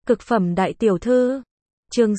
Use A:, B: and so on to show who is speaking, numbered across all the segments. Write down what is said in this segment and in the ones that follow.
A: Cực phẩm đại tiểu thư. Chương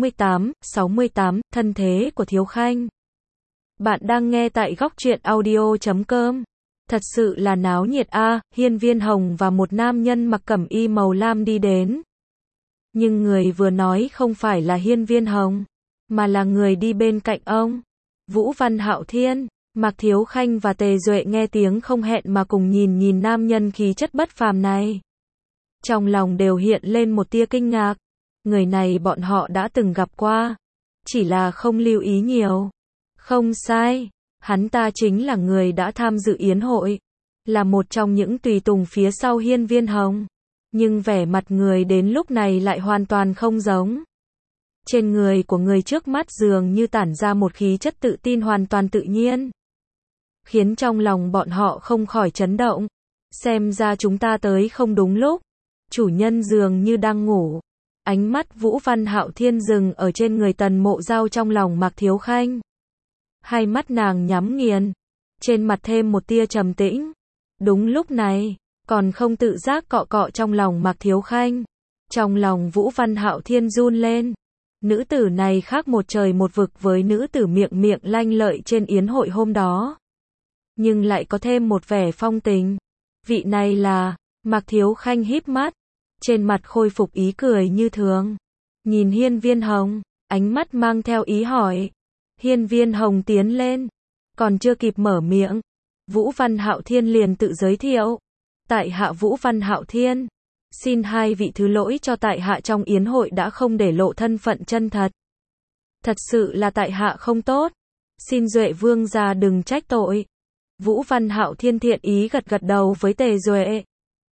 A: 68, thân thế của Thiếu Khanh. Bạn đang nghe tại góc truyện audio.com. Thật sự là náo nhiệt a, Hiên Viên Hồng và một nam nhân mặc cẩm y màu lam đi đến. Nhưng người vừa nói không phải là Hiên Viên Hồng, mà là người đi bên cạnh ông, Vũ Văn Hạo Thiên. Mạc Thiếu Khanh và Tề Duệ nghe tiếng không hẹn mà cùng nhìn nam nhân khí chất bất phàm này. Trong lòng đều hiện lên một tia kinh ngạc. Người này bọn họ đã từng gặp qua, chỉ là không lưu ý nhiều. Không sai, hắn ta chính là người đã tham dự yến hội, là một trong những tùy tùng phía sau Hiên Viên Hồng. Nhưng vẻ mặt người đến lúc này lại hoàn toàn không giống. Trên người của người trước mắt dường như tản ra một khí chất tự tin hoàn toàn tự nhiên, khiến trong lòng bọn họ không khỏi chấn động. Xem ra chúng ta tới không đúng lúc. Chủ nhân dường như đang ngủ. Ánh mắt Vũ Văn Hạo Thiên dừng ở trên người Tần Mộ Giao trong lòng Mạc Thiếu Khanh. Hai mắt nàng nhắm nghiền, trên mặt thêm một tia trầm tĩnh. Đúng lúc này, còn không tự giác cọ cọ trong lòng Mạc Thiếu Khanh. Trong lòng Vũ Văn Hạo Thiên run lên. Nữ tử này khác một trời một vực với nữ tử miệng lanh lợi trên yến hội hôm đó, nhưng lại có thêm một vẻ phong tình. Vị này là... Mạc Thiếu Khanh híp mắt, trên mặt khôi phục ý cười như thường. Nhìn Hiên Viên Hồng, ánh mắt mang theo ý hỏi. Hiên Viên Hồng tiến lên, còn chưa kịp mở miệng, Vũ Văn Hạo Thiên liền tự giới thiệu. Tại hạ Vũ Văn Hạo Thiên, xin hai vị thứ lỗi cho tại hạ trong yến hội đã không để lộ thân phận chân thật. Thật sự là tại hạ không tốt, xin Duệ vương gia đừng trách tội. Vũ Văn Hạo Thiên thiện ý gật đầu với Tề Duệ.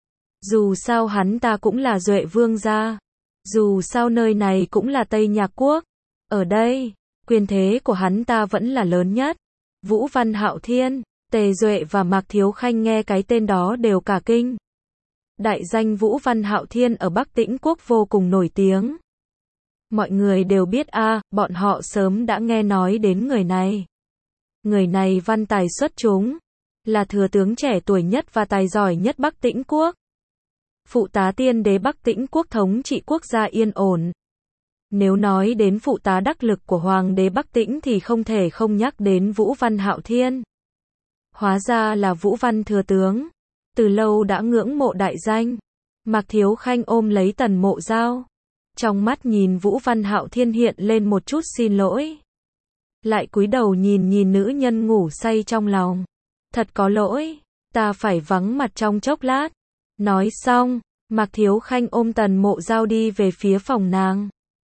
A: Dù sao hắn ta cũng là Duệ vương gia, dù sao nơi này cũng là Tây Nhạc Quốc, ở đây, quyền thế của hắn ta vẫn là lớn nhất. Vũ Văn Hạo Thiên, Tề Duệ và Mạc Thiếu Khanh nghe cái tên đó đều cả kinh. Đại danh Vũ Văn Hạo Thiên ở Bắc Tĩnh Quốc vô cùng nổi tiếng. Mọi người đều biết bọn họ sớm đã nghe nói đến người này. Người này văn tài xuất chúng, là thừa tướng trẻ tuổi nhất và tài giỏi nhất Bắc Tĩnh Quốc. Phụ tá tiên đế Bắc Tĩnh Quốc thống trị quốc gia yên ổn. Nếu nói đến phụ tá đắc lực của Hoàng đế Bắc Tĩnh thì không thể không nhắc đến Vũ Văn Hạo Thiên. Hóa ra là Vũ Văn thừa tướng, từ lâu đã ngưỡng mộ đại danh. Mạc Thiếu Khanh ôm lấy Tần Mộ Giao, trong mắt nhìn Vũ Văn Hạo Thiên hiện lên một chút xin lỗi. Lại cúi đầu nhìn nữ nhân ngủ say trong lòng. Thật có lỗi, ta phải vắng mặt trong chốc lát. Nói xong, Mạc Thiếu Khanh ôm Tần Mộ Giao đi về phía phòng nàng.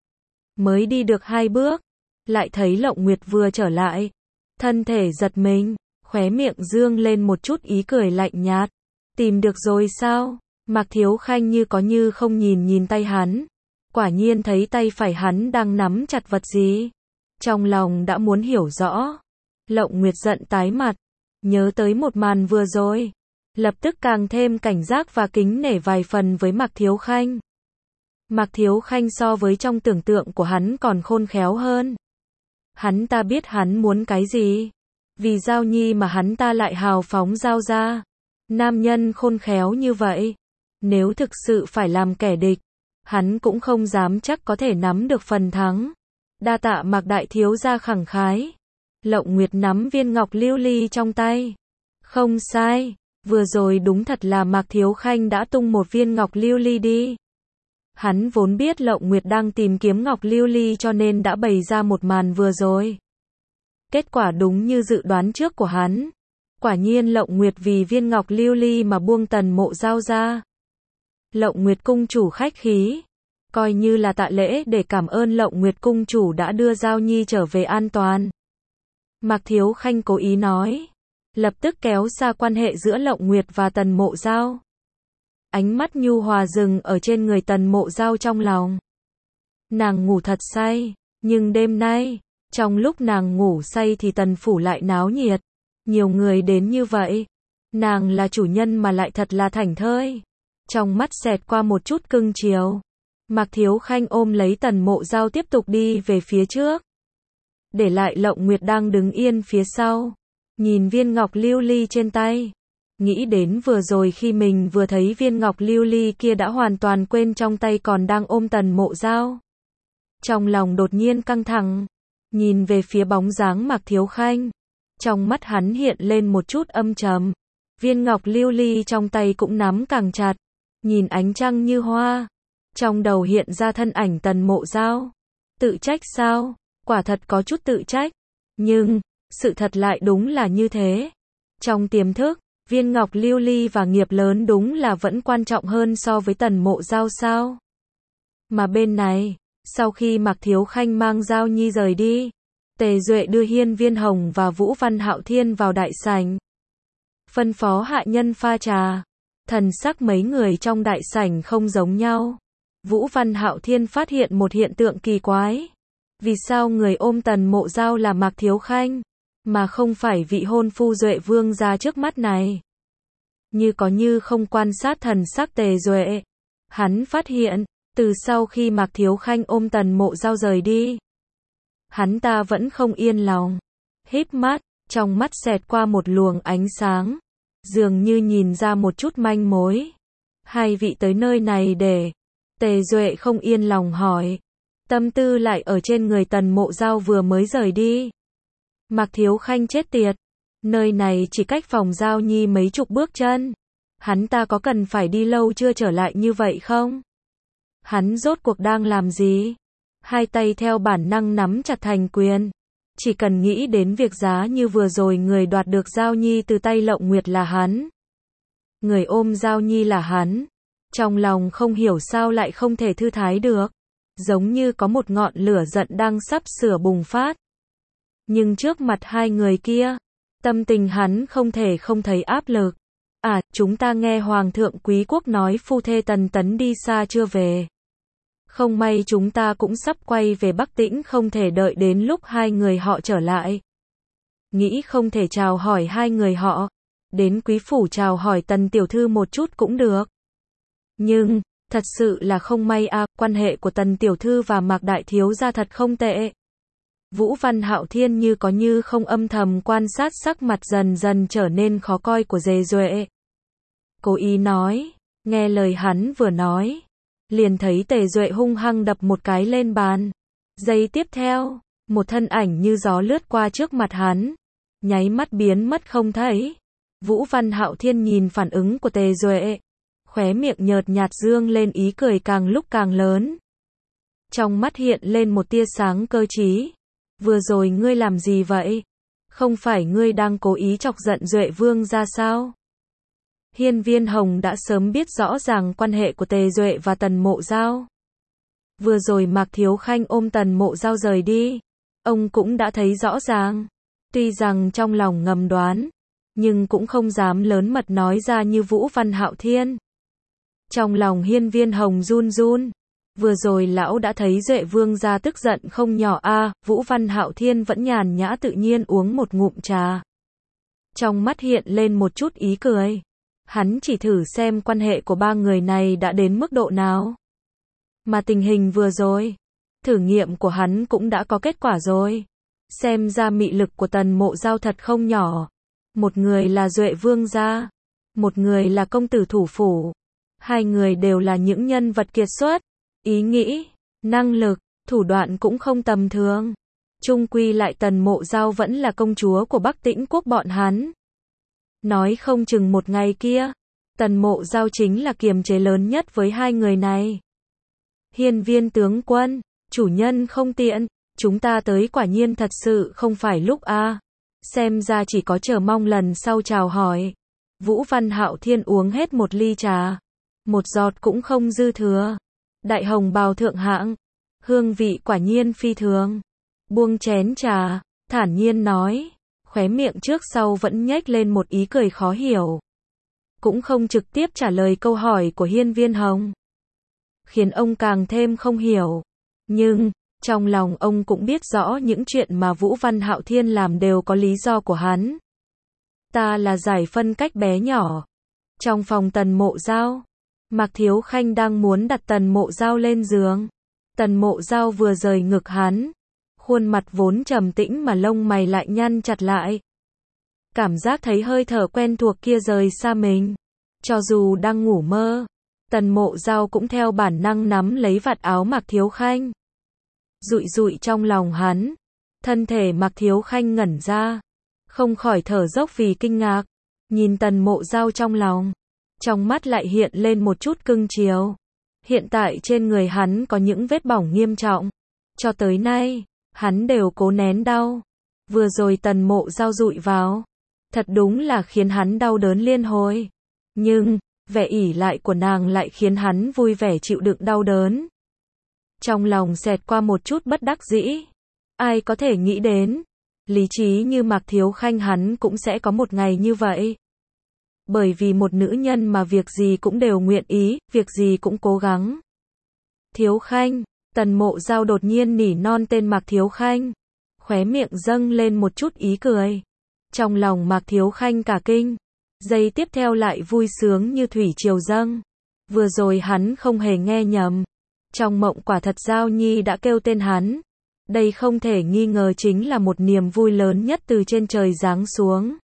A: Mới đi được 2 bước, lại thấy Lộng Nguyệt vừa trở lại. Thân thể giật mình, khóe miệng dương lên một chút ý cười lạnh nhạt. Tìm được rồi sao? Mạc Thiếu Khanh như có như không nhìn tay hắn. Quả nhiên thấy tay phải hắn đang nắm chặt vật gì. Trong lòng đã muốn hiểu rõ. Lộng Nguyệt giận tái mặt, nhớ tới một màn vừa rồi, lập tức càng thêm cảnh giác và kính nể vài phần với Mạc Thiếu Khanh. Mạc Thiếu Khanh so với trong tưởng tượng của hắn còn khôn khéo hơn. Hắn ta biết hắn muốn cái gì. Vì Giao Nhi mà hắn ta lại hào phóng giao ra. Nam nhân khôn khéo như vậy, nếu thực sự phải làm kẻ địch, hắn cũng không dám chắc có thể nắm được phần thắng. Đa tạ Mạc đại thiếu gia khẳng khái. Lộng Nguyệt nắm viên ngọc lưu ly trong tay. Không sai, vừa rồi đúng thật là Mạc Thiếu Khanh đã tung một viên ngọc lưu ly đi. Hắn vốn biết Lộng Nguyệt đang tìm kiếm ngọc lưu ly cho nên đã bày ra một màn vừa rồi. Kết quả đúng như dự đoán trước của hắn. Quả nhiên Lộng Nguyệt vì viên ngọc lưu ly mà buông Tần Mộ Giao ra. Lộng Nguyệt cung chủ khách khí, coi như là tạ lễ để cảm ơn Lộng Nguyệt cung chủ đã đưa Giao Nhi trở về an toàn. Mạc Thiếu Khanh cố ý nói, lập tức kéo xa quan hệ giữa Lộng Nguyệt và Tần Mộ Giao. Ánh mắt nhu hòa dừng ở trên người Tần Mộ Giao trong lòng. Nàng ngủ thật say, nhưng đêm nay, trong lúc nàng ngủ say thì Tần phủ lại náo nhiệt. Nhiều người đến như vậy. Nàng là chủ nhân mà lại thật là thảnh thơi. Trong mắt xẹt qua một chút cưng chiều. Mạc Thiếu Khanh ôm lấy Tần Mộ Giao tiếp tục đi về phía trước. Để lại Lộng Nguyệt đang đứng yên phía sau. Nhìn viên ngọc lưu ly trên tay. Nghĩ đến vừa rồi khi mình vừa thấy viên ngọc lưu ly kia đã hoàn toàn quên trong tay còn đang ôm Tần Mộ Dao. Trong lòng đột nhiên căng thẳng, nhìn về phía bóng dáng Mạc Thiếu Khanh. Trong mắt hắn hiện lên một chút âm trầm. Viên ngọc lưu ly trong tay cũng nắm càng chặt, nhìn ánh trăng như hoa. Trong đầu hiện ra thân ảnh Tần Mộ Dao. Tự trách sao? Quả thật có chút tự trách. Nhưng, sự thật lại đúng là như thế. Trong tiềm thức, viên ngọc lưu ly và nghiệp lớn đúng là vẫn quan trọng hơn so với Tần Mộ Dao sao? Mà bên này, sau khi Mạc Thiếu Khanh mang Giao Nhi rời đi, Tề Duệ đưa Hiên Viên Hồng và Vũ Văn Hạo Thiên vào đại sảnh. Phân phó hạ nhân pha trà. Thần sắc mấy người trong đại sảnh không giống nhau. Vũ Văn Hạo Thiên phát hiện một hiện tượng kỳ quái. Vì sao người ôm Tần Mộ Dao là Mạc Thiếu Khanh, mà không phải vị hôn phu Duệ Vương gia trước mắt này? Như có như không quan sát thần sắc Tề Duệ, hắn phát hiện, từ sau khi Mạc Thiếu Khanh ôm Tần Mộ Dao rời đi, hắn ta vẫn không yên lòng. Híp mắt, trong mắt xẹt qua một luồng ánh sáng, dường như nhìn ra một chút manh mối. Hai vị tới nơi này để... Tề Duệ không yên lòng hỏi. Tâm tư lại ở trên người Tần Mộ Dao vừa mới rời đi. Mạc Thiếu Khanh chết tiệt. Nơi này chỉ cách phòng Giao Nhi mấy chục bước chân. Hắn ta có cần phải đi lâu chưa trở lại như vậy không? Hắn rốt cuộc đang làm gì? Hai tay theo bản năng nắm chặt thành quyền. Chỉ cần nghĩ đến việc giá như vừa rồi người đoạt được Giao Nhi từ tay Lộng Nguyệt là hắn. Người ôm Giao Nhi là hắn. Trong lòng không hiểu sao lại không thể thư thái được. Giống như có một ngọn lửa giận đang sắp sửa bùng phát. Nhưng trước mặt hai người kia, tâm tình hắn không thể không thấy áp lực. À, chúng ta nghe Hoàng thượng Quý quốc nói phu thê Tần Tấn đi xa chưa về. Không may chúng ta cũng sắp quay về Bắc Tĩnh, không thể đợi đến lúc hai người họ trở lại. Nghĩ không thể chào hỏi hai người họ. Đến quý phủ chào hỏi Tần tiểu thư một chút cũng được. Nhưng, thật sự là không may à, quan hệ của Tần tiểu thư và Mạc đại thiếu gia thật không tệ. Vũ Văn Hạo Thiên như có như không âm thầm quan sát sắc mặt dần dần trở nên khó coi của Tề Duệ. Cố ý nói, nghe lời hắn vừa nói, liền thấy Tề Duệ hung hăng đập một cái lên bàn. Giây tiếp theo, một thân ảnh như gió lướt qua trước mặt hắn, nháy mắt biến mất không thấy. Vũ Văn Hạo Thiên nhìn phản ứng của Tề Duệ, khóe miệng nhợt nhạt dương lên ý cười càng lúc càng lớn. Trong mắt hiện lên một tia sáng cơ trí. Vừa rồi ngươi làm gì vậy? Không phải ngươi đang cố ý chọc giận Duệ Vương ra sao? Hiên Viên Hồng đã sớm biết rõ ràng quan hệ của Tề Duệ và Tần Mộ Dao. Vừa rồi Mạc Thiếu Khanh ôm Tần Mộ Dao rời đi, ông cũng đã thấy rõ ràng. Tuy rằng trong lòng ngầm đoán, nhưng cũng không dám lớn mật nói ra như Vũ Văn Hạo Thiên. Trong lòng Hiên Viên Hồng run run. Vừa rồi lão đã thấy Duệ Vương gia tức giận không nhỏ a. Vũ Văn Hạo Thiên vẫn nhàn nhã tự nhiên uống một ngụm trà. Trong mắt hiện lên một chút ý cười. Hắn chỉ thử xem quan hệ của ba người này đã đến mức độ nào. Mà tình hình vừa rồi, thử nghiệm của hắn cũng đã có kết quả rồi. Xem ra mị lực của Tần Mộ Dao thật không nhỏ. Một người là Duệ Vương gia, một người là công tử thủ phủ. Hai người đều là những nhân vật kiệt xuất. Ý nghĩ, năng lực, thủ đoạn cũng không tầm thường. Chung quy lại Tần Mộ Dao vẫn là công chúa của Bắc Tĩnh quốc bọn hắn. Nói không chừng một ngày kia, Tần Mộ Dao chính là kiềm chế lớn nhất với hai người này. Hiên Viên tướng quân, chủ nhân không tiện, chúng ta tới quả nhiên thật sự không phải lúc a. Xem ra chỉ có chờ mong lần sau chào hỏi. Vũ Văn Hạo Thiên uống hết một ly trà, một giọt cũng không dư thừa. Đại hồng bào thượng hạng, hương vị quả nhiên phi thường. Buông chén trà, thản nhiên nói, khóe miệng trước sau vẫn nhếch lên một ý cười khó hiểu. Cũng không trực tiếp trả lời câu hỏi của Hiên Viên Hồng, khiến ông càng thêm không hiểu. Nhưng, trong lòng ông cũng biết rõ những chuyện mà Vũ Văn Hạo Thiên làm đều có lý do của hắn. Ta là giải phân cách bé nhỏ. Trong phòng Tần Mộ Dao, Mạc Thiếu Khanh đang muốn đặt Tần Mộ Dao lên giường. Tần Mộ Dao vừa rời ngực hắn, khuôn mặt vốn trầm tĩnh mà lông mày lại nhăn chặt lại. Cảm giác thấy hơi thở quen thuộc kia rời xa mình. Cho dù đang ngủ mơ, Tần Mộ Dao cũng theo bản năng nắm lấy vạt áo Mạc Thiếu Khanh. Dụi dụi trong lòng hắn, thân thể Mạc Thiếu Khanh ngẩn ra, không khỏi thở dốc vì kinh ngạc, nhìn Tần Mộ Dao trong lòng, trong mắt lại hiện lên một chút cưng chiều. Hiện tại trên người hắn có những vết bỏng nghiêm trọng, cho tới nay, hắn đều cố nén đau. Vừa rồi Tần Mộ Dao dụi vào, thật đúng là khiến hắn đau đớn liên hồi. Nhưng, vẻ ỷ lại của nàng lại khiến hắn vui vẻ chịu đựng đau đớn. Trong lòng xẹt qua một chút bất đắc dĩ. Ai có thể nghĩ đến, lý trí như Mạc Thiếu Khanh hắn cũng sẽ có một ngày như vậy. Bởi vì một nữ nhân mà việc gì cũng đều nguyện ý, việc gì cũng cố gắng. Thiếu Khanh, Tần Mộ Dao đột nhiên nỉ non tên Mạc Thiếu Khanh. Khóe miệng dâng lên một chút ý cười. Trong lòng Mạc Thiếu Khanh cả kinh. Giây tiếp theo lại vui sướng như thủy triều dâng. Vừa rồi hắn không hề nghe nhầm. Trong mộng quả thật Giao Nhi đã kêu tên hắn. Đây không thể nghi ngờ chính là một niềm vui lớn nhất từ trên trời giáng xuống.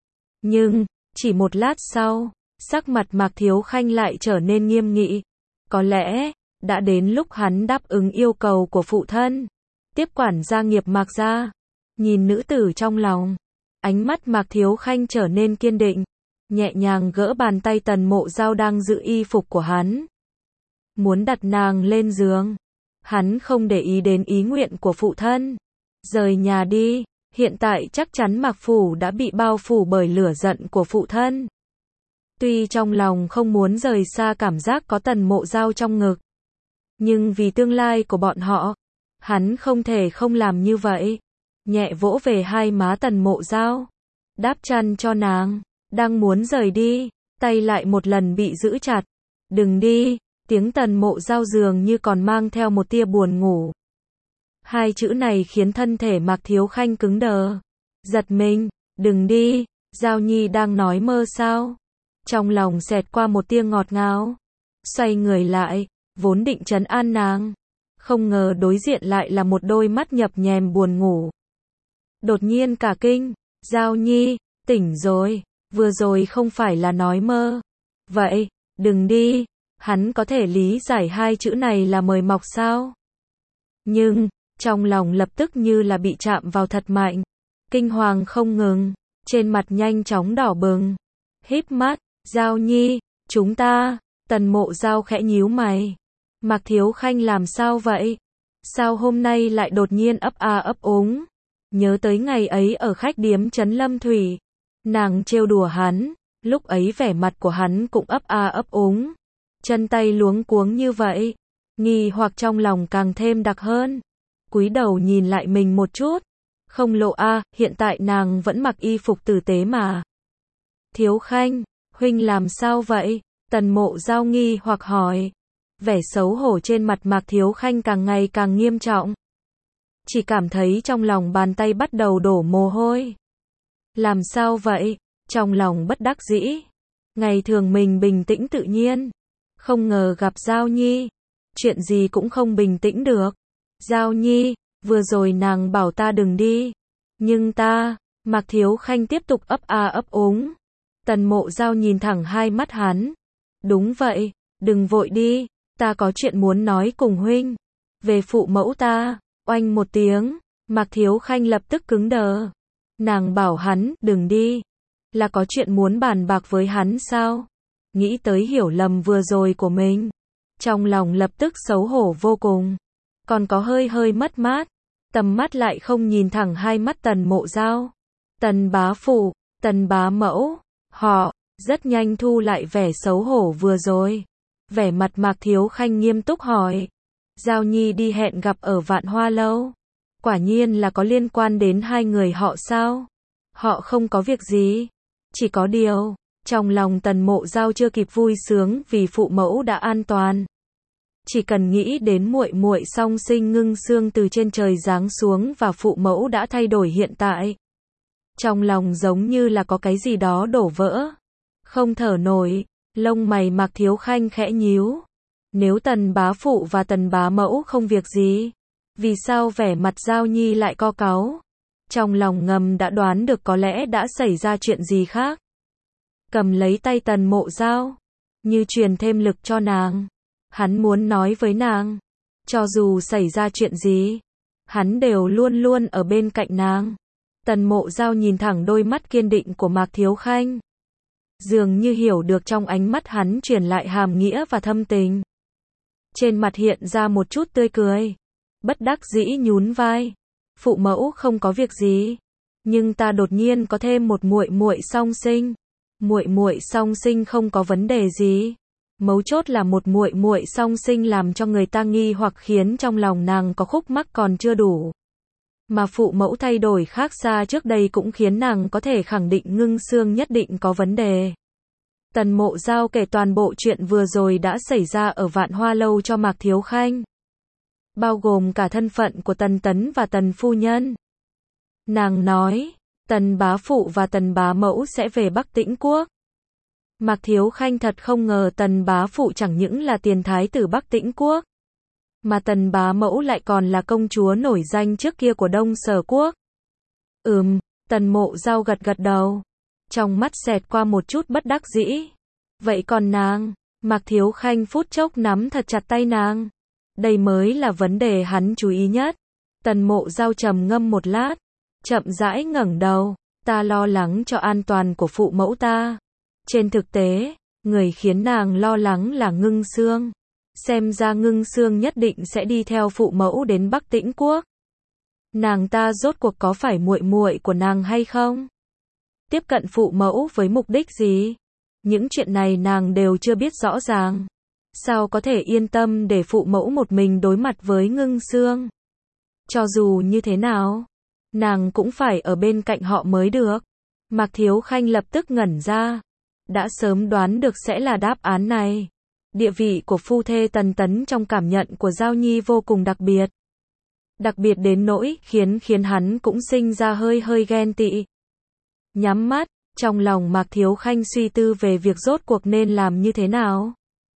A: Nhưng, chỉ một lát sau, sắc mặt Mạc Thiếu Khanh lại trở nên nghiêm nghị. Có lẽ, đã đến lúc hắn đáp ứng yêu cầu của phụ thân. Tiếp quản gia nghiệp Mạc gia. Nhìn nữ tử trong lòng, ánh mắt Mạc Thiếu Khanh trở nên kiên định. Nhẹ nhàng gỡ bàn tay Tần Mộ Dao đang giữ y phục của hắn. Muốn đặt nàng lên giường. Hắn không để ý đến ý nguyện của phụ thân. Rời nhà đi, hiện tại chắc chắn Mạc Phủ đã bị bao phủ bởi lửa giận của phụ thân. Tuy trong lòng không muốn rời xa cảm giác có Tần Mộ Dao trong ngực. Nhưng vì tương lai của bọn họ, hắn không thể không làm như vậy. Nhẹ vỗ về hai má Tần Mộ Dao. Đáp chăn cho nàng. Đang muốn rời đi, tay lại một lần bị giữ chặt. Đừng đi, tiếng Tần Mộ Dao dường như còn mang theo một tia buồn ngủ. Hai chữ này khiến thân thể Mạc Thiếu Khanh cứng đờ. Giật mình, đừng đi, Giao Nhi đang nói mơ sao? Trong lòng xẹt qua một tia ngọt ngào. Xoay người lại, vốn định trấn an nàng. Không ngờ đối diện lại là một đôi mắt nhập nhèm buồn ngủ. Đột nhiên cả kinh, Giao Nhi, tỉnh rồi. Vừa rồi không phải là nói mơ. Vậy, đừng đi. Hắn có thể lý giải hai chữ này là mời mọc sao? Nhưng, trong lòng lập tức như là bị chạm vào thật mạnh. Kinh hoàng không ngừng. Trên mặt nhanh chóng đỏ bừng. Híp mắt, Giao Nhi, chúng ta. Tần Mộ Dao khẽ nhíu mày. Mạc Thiếu Khanh làm sao vậy? Sao hôm nay lại đột nhiên ấp a ấp úng? Nhớ tới ngày ấy ở khách điếm Trấn Lâm Thủy. Nàng trêu đùa hắn, lúc ấy vẻ mặt của hắn cũng ấp a ấp úng. Chân tay luống cuống như vậy, nghi hoặc trong lòng càng thêm đặc hơn. Cúi đầu nhìn lại mình một chút, không lộ hiện tại nàng vẫn mặc y phục tử tế mà. Thiếu Khanh, huynh làm sao vậy? Tần Mộ Dao nghi hoặc hỏi. Vẻ xấu hổ trên mặt Mạc Thiếu Khanh càng ngày càng nghiêm trọng. Chỉ cảm thấy trong lòng bàn tay bắt đầu đổ mồ hôi. Làm sao vậy? Trong lòng bất đắc dĩ. Ngày thường mình bình tĩnh tự nhiên. Không ngờ gặp Giao Nhi. Chuyện gì cũng không bình tĩnh được. Giao Nhi, vừa rồi nàng bảo ta đừng đi. Nhưng ta, Mạc Thiếu Khanh tiếp tục ấp a ấp úng. Tần Mộ Dao nhìn thẳng hai mắt hắn. Đúng vậy, đừng vội đi. Ta có chuyện muốn nói cùng huynh. Về phụ mẫu ta. Oanh một tiếng. Mạc Thiếu Khanh lập tức cứng đờ. Nàng bảo hắn, đừng đi. Là có chuyện muốn bàn bạc với hắn sao? Nghĩ tới hiểu lầm vừa rồi của mình. Trong lòng lập tức xấu hổ vô cùng. Còn có hơi mất mát. Tầm mắt lại không nhìn thẳng hai mắt Tần Mộ Dao. Tần bá phụ, Tần bá mẫu. Họ, rất nhanh thu lại vẻ xấu hổ vừa rồi. Vẻ mặt Mạc Thiếu Khanh nghiêm túc hỏi. Giao Nhi đi hẹn gặp ở Vạn Hoa Lâu. Quả nhiên là có liên quan đến hai người họ sao? Họ không có việc gì. Chỉ có điều, trong lòng Tần Mộ Dao chưa kịp vui sướng vì phụ mẫu đã an toàn. Chỉ cần nghĩ đến muội muội song sinh ngưng xương từ trên trời giáng xuống và phụ mẫu đã thay đổi hiện tại. Trong lòng giống như là có cái gì đó đổ vỡ. Không thở nổi, lông mày Mạc Thiếu Khanh khẽ nhíu. Nếu Tần bá phụ và Tần bá mẫu không việc gì, vì sao vẻ mặt Giao Nhi lại co cáu? Trong lòng ngầm đã đoán được có lẽ đã xảy ra chuyện gì khác. Cầm lấy tay Tần Mộ Giao, như truyền thêm lực cho nàng. Hắn muốn nói với nàng, cho dù xảy ra chuyện gì, hắn đều luôn luôn ở bên cạnh nàng. Tần Mộ Giao nhìn thẳng đôi mắt kiên định của Mạc Thiếu Khanh. Dường như hiểu được trong ánh mắt hắn truyền lại hàm nghĩa và thâm tình. Trên mặt hiện ra một chút tươi cười. Bất đắc dĩ nhún vai. Phụ mẫu không có việc gì. Nhưng ta đột nhiên có thêm một muội muội song sinh. Muội muội song sinh không có vấn đề gì. Mấu chốt là một muội muội song sinh làm cho người ta nghi hoặc khiến trong lòng nàng có khúc mắc còn chưa đủ. Mà phụ mẫu thay đổi khác xa trước đây cũng khiến nàng có thể khẳng định Ngưng Xương nhất định có vấn đề. Tần Mộ Giao kể toàn bộ chuyện vừa rồi đã xảy ra ở Vạn Hoa Lâu cho Mạc Thiếu Khanh. Bao gồm cả thân phận của Tần Tấn và Tần Phu Nhân. Nàng nói, Tần Bá Phụ và Tần Bá Mẫu sẽ về Bắc Tĩnh Quốc. Mạc Thiếu Khanh thật không ngờ Tần Bá Phụ chẳng những là tiền thái tử Bắc Tĩnh Quốc, mà Tần Bá Mẫu lại còn là công chúa nổi danh trước kia của Đông Sở Quốc. Tần Mộ Giao gật gật đầu. Trong mắt xẹt qua một chút bất đắc dĩ. Vậy còn nàng? Mạc Thiếu Khanh phút chốc nắm thật chặt tay nàng. Đây mới là vấn đề hắn chú ý nhất. Tần Mộ Giao trầm ngâm một lát, chậm rãi ngẩng đầu. Ta lo lắng cho an toàn của phụ mẫu ta. Trên thực tế, người khiến nàng lo lắng là Ngưng Xương. Xem ra Ngưng Xương nhất định sẽ đi theo phụ mẫu đến Bắc Tĩnh Quốc. Nàng ta rốt cuộc có phải muội muội của nàng hay không? Tiếp cận phụ mẫu với mục đích gì? Những chuyện này nàng đều chưa biết rõ ràng. Sao có thể yên tâm để phụ mẫu một mình đối mặt với Ngưng Xương? Cho dù như thế nào, nàng cũng phải ở bên cạnh họ mới được. Mạc Thiếu Khanh lập tức ngẩn ra. Đã sớm đoán được sẽ là đáp án này. Địa vị của phu thê Tần Tấn trong cảm nhận của Giao Nhi vô cùng đặc biệt. Đặc biệt đến nỗi khiến hắn cũng sinh ra hơi ghen tị. Nhắm mắt, trong lòng Mạc Thiếu Khanh suy tư về việc rốt cuộc nên làm như thế nào.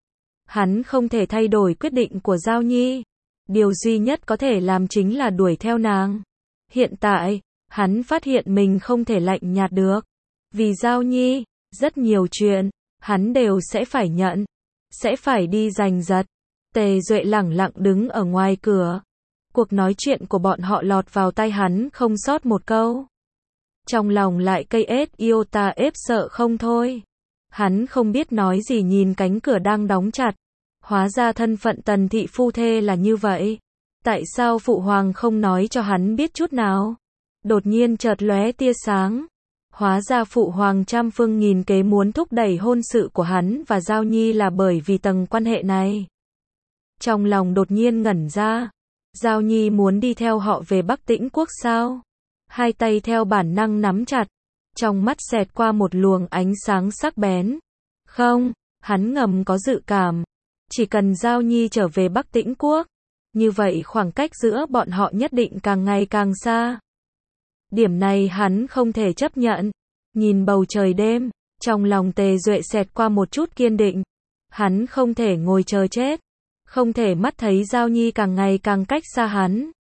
A: Hắn không thể thay đổi quyết định của Giao Nhi. Điều duy nhất có thể làm chính là đuổi theo nàng. Hiện tại, hắn phát hiện mình không thể lạnh nhạt được. Vì Giao Nhi, rất nhiều chuyện, hắn đều sẽ phải nhận. Sẽ phải đi giành giật. Tề Duệ lẳng lặng đứng ở ngoài cửa. Cuộc nói chuyện của bọn họ lọt vào tai hắn không sót một câu. Trong lòng lại cây ết yêu ta ếp sợ không thôi. Hắn không biết nói gì nhìn cánh cửa đang đóng chặt. Hóa ra thân phận Tần thị phu thê là như vậy. Tại sao phụ hoàng không nói cho hắn biết chút nào? Đột nhiên chợt lóe tia sáng. Hóa ra phụ hoàng trăm phương nghìn kế muốn thúc đẩy hôn sự của hắn và Giao Nhi là bởi vì tầng quan hệ này. Trong lòng đột nhiên ngẩn ra. Giao Nhi muốn đi theo họ về Bắc Tĩnh Quốc sao? Hai tay theo bản năng nắm chặt. Trong mắt xẹt qua một luồng ánh sáng sắc bén. Không, hắn ngầm có dự cảm. Chỉ cần Giao Nhi trở về Bắc Tĩnh Quốc, như vậy khoảng cách giữa bọn họ nhất định càng ngày càng xa. Điểm này hắn không thể chấp nhận. Nhìn bầu trời đêm, trong lòng Tề Duệ xẹt qua một chút kiên định. Hắn không thể ngồi chờ chết. Không thể mắt thấy Giao Nhi càng ngày càng cách xa hắn.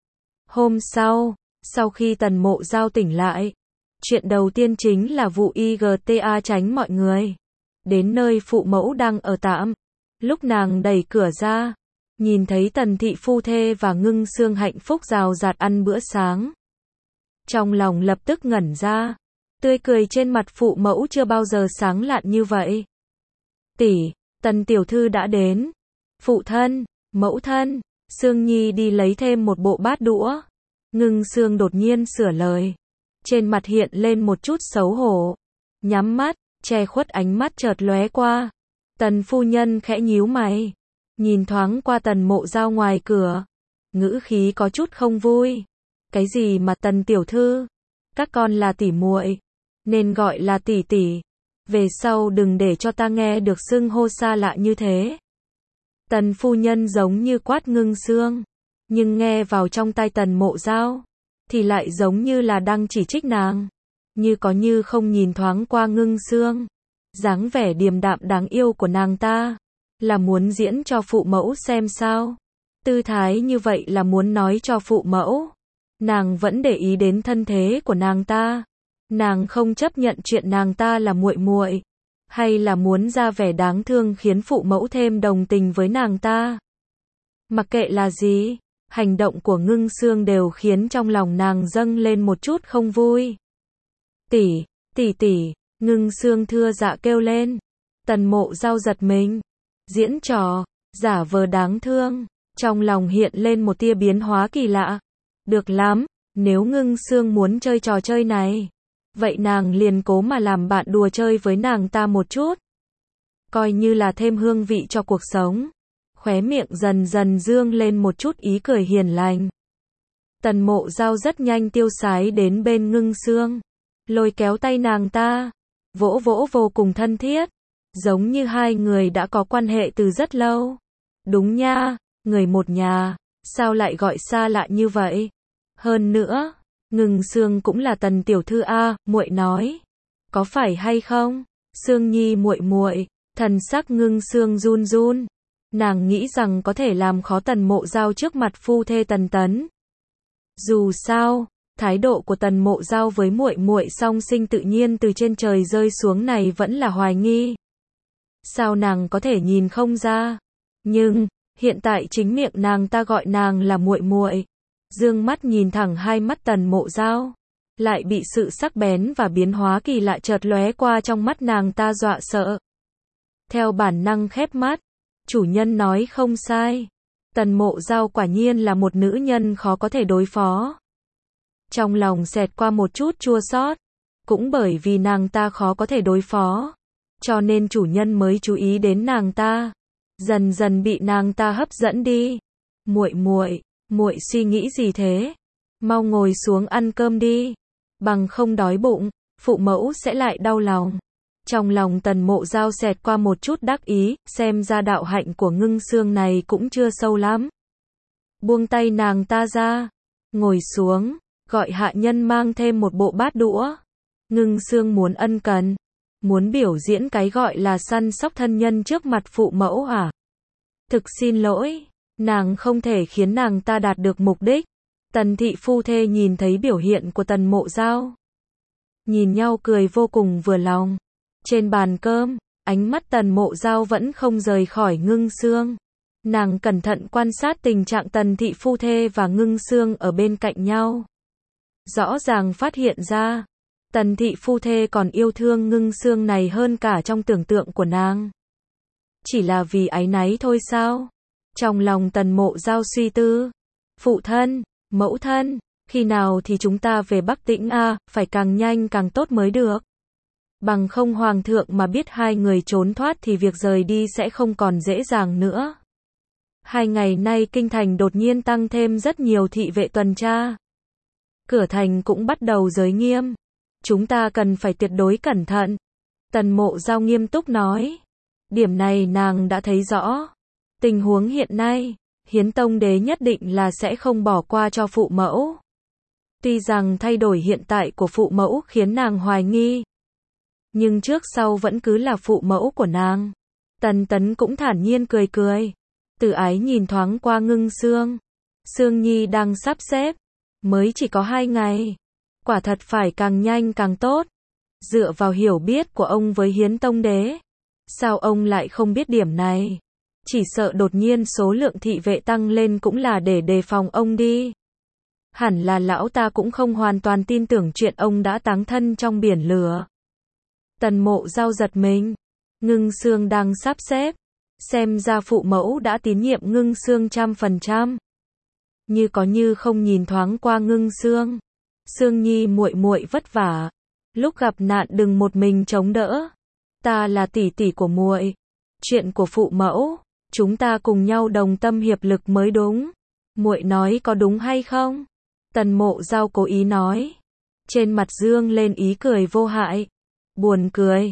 A: Hôm sau khi Tần Mộ Giao tỉnh lại, chuyện đầu tiên chính là vụ IGTA tránh mọi người. Đến nơi phụ mẫu đang ở tạm. Lúc nàng đẩy cửa ra, nhìn thấy Tần thị phu thê và Ngưng Xương hạnh phúc rào rạt ăn bữa sáng. Trong lòng lập tức ngẩn ra. Tươi cười trên mặt phụ mẫu chưa bao giờ sáng lạn như vậy. Tỷ, Tần tiểu thư đã đến. Phụ thân, mẫu thân, Xương Nhi đi lấy thêm một bộ bát đũa. Ngưng Xương đột nhiên sửa lời. Trên mặt hiện lên một chút xấu hổ. Nhắm mắt, che khuất ánh mắt chợt lóe qua. Tần phu nhân khẽ nhíu mày. Nhìn thoáng qua Tần Mộ Giao ngoài cửa. Ngữ khí có chút không vui. Cái gì mà Tần tiểu thư? Các con là tỷ muội, nên gọi là tỷ tỷ. Về sau đừng để cho ta nghe được xưng hô xa lạ như thế. Tần phu nhân giống như quát Ngưng Xương. Nhưng nghe vào trong tai Tần Mộ Giao, thì lại giống như là đang chỉ trích nàng. Như có như không nhìn thoáng qua Ngưng Xương. Dáng vẻ điềm đạm đáng yêu của nàng ta. Là muốn diễn cho phụ mẫu xem sao. Tư thái như vậy là muốn nói cho phụ mẫu. Nàng vẫn để ý đến thân thế của nàng ta. Nàng không chấp nhận chuyện nàng ta là muội muội, hay là muốn ra vẻ đáng thương khiến phụ mẫu thêm đồng tình với nàng ta. Mặc kệ là gì, hành động của Ngưng Sương đều khiến trong lòng nàng dâng lên một chút không vui. Tỷ, tỷ, Ngưng Sương thưa dạ kêu lên. Tần Mộ Dao giật mình. Diễn trò, giả vờ đáng thương, trong lòng hiện lên một tia biến hóa kỳ lạ. Được lắm, nếu Ngưng Sương muốn chơi trò chơi này, vậy nàng liền cố mà làm bạn đùa chơi với nàng ta một chút. Coi như là thêm hương vị cho cuộc sống. Khóe miệng dần dần dương lên một chút ý cười hiền lành. Tần Mộ Dao rất nhanh tiêu sái đến bên Ngưng Sương, lôi kéo tay nàng ta, vỗ vỗ vô cùng thân thiết, giống như hai người đã có quan hệ từ rất lâu. Đúng nha, người một nhà, sao lại gọi xa lạ như vậy? Hơn nữa, Ngưng Sương cũng là Tần tiểu thư a, muội nói. Có phải hay không? Sương Nhi muội muội, thần sắc Ngưng Sương run run. Nàng nghĩ rằng có thể làm khó Tần Mộ Dao trước mặt phu thê Tần Tấn. Dù sao, thái độ của Tần Mộ Dao với muội muội song sinh tự nhiên từ trên trời rơi xuống này vẫn là hoài nghi. Sao nàng có thể nhìn không ra? Nhưng, hiện tại chính miệng nàng ta gọi nàng là muội muội. Dương mắt nhìn thẳng hai mắt Tần Mộ Dao, lại bị sự sắc bén và biến hóa kỳ lạ chợt lóe qua trong mắt nàng ta dọa sợ. Theo bản năng khép mắt, chủ nhân nói không sai. Tần Mộ Dao quả nhiên là một nữ nhân khó có thể đối phó. Trong lòng xẹt qua một chút chua xót, cũng bởi vì nàng ta khó có thể đối phó, cho nên chủ nhân mới chú ý đến nàng ta, dần dần bị nàng ta hấp dẫn đi. Muội suy nghĩ gì thế? Mau ngồi xuống ăn cơm đi, bằng không đói bụng, phụ mẫu sẽ lại đau lòng. Trong lòng Tần Mộ Dao xẹt qua một chút đắc ý, xem ra đạo hạnh của Ngưng Sương này cũng chưa sâu lắm. Buông tay nàng ta ra, ngồi xuống, gọi hạ nhân mang thêm một bộ bát đũa. Ngưng Sương muốn ân cần, muốn biểu diễn cái gọi là săn sóc thân nhân trước mặt phụ mẫu à? Thực xin lỗi, nàng không thể khiến nàng ta đạt được mục đích. Tần thị phu thê nhìn thấy biểu hiện của Tần Mộ Dao, nhìn nhau cười vô cùng vừa lòng. Trên bàn cơm, ánh mắt Tần Mộ Dao vẫn không rời khỏi Ngưng Sương. Nàng cẩn thận quan sát tình trạng Tần thị phu thê và Ngưng Sương ở bên cạnh nhau. Rõ ràng phát hiện ra, Tần thị phu thê còn yêu thương Ngưng Sương này hơn cả trong tưởng tượng của nàng. Chỉ là vì áy náy thôi sao? Trong lòng Tần Mộ Dao suy tư. Phụ thân, mẫu thân, khi nào thì chúng ta về Bắc Tĩnh a, phải càng nhanh càng tốt mới được. Bằng không hoàng thượng mà biết hai người trốn thoát thì việc rời đi sẽ không còn dễ dàng nữa. 2 ngày nay kinh thành đột nhiên tăng thêm rất nhiều thị vệ tuần tra. Cửa thành cũng bắt đầu giới nghiêm. Chúng ta cần phải tuyệt đối cẩn thận. Tần Mộ Dao nghiêm túc nói. Điểm này nàng đã thấy rõ. Tình huống hiện nay, Hiến Tông Đế nhất định là sẽ không bỏ qua cho phụ mẫu. Tuy rằng thay đổi hiện tại của phụ mẫu khiến nàng hoài nghi, nhưng trước sau vẫn cứ là phụ mẫu của nàng. Tần Tấn cũng thản nhiên cười cười. Từ ái nhìn thoáng qua Ngưng Sương. Sương Nhi đang sắp xếp. Mới chỉ có 2 ngày. Quả thật phải càng nhanh càng tốt. Dựa vào hiểu biết của ông với Hiến Tông Đế, sao ông lại không biết điểm này? Chỉ sợ đột nhiên số lượng thị vệ tăng lên cũng là để đề phòng ông đi. Hẳn là lão ta cũng không hoàn toàn tin tưởng chuyện ông đã táng thân trong biển lửa. Tần Mộ Dao giật mình. Ngưng Sương đang sắp xếp. Xem ra phụ mẫu đã tín nhiệm Ngưng Sương 100%. Như có như không nhìn thoáng qua Ngưng Sương. Sương Nhi muội muội vất vả. Lúc gặp nạn đừng một mình chống đỡ. Ta là tỷ tỷ của muội. Chuyện của phụ mẫu, chúng ta cùng nhau đồng tâm hiệp lực mới đúng. Muội nói có đúng hay không? Tần Mộ Dao cố ý nói. Trên mặt dương lên ý cười vô hại. Buồn cười,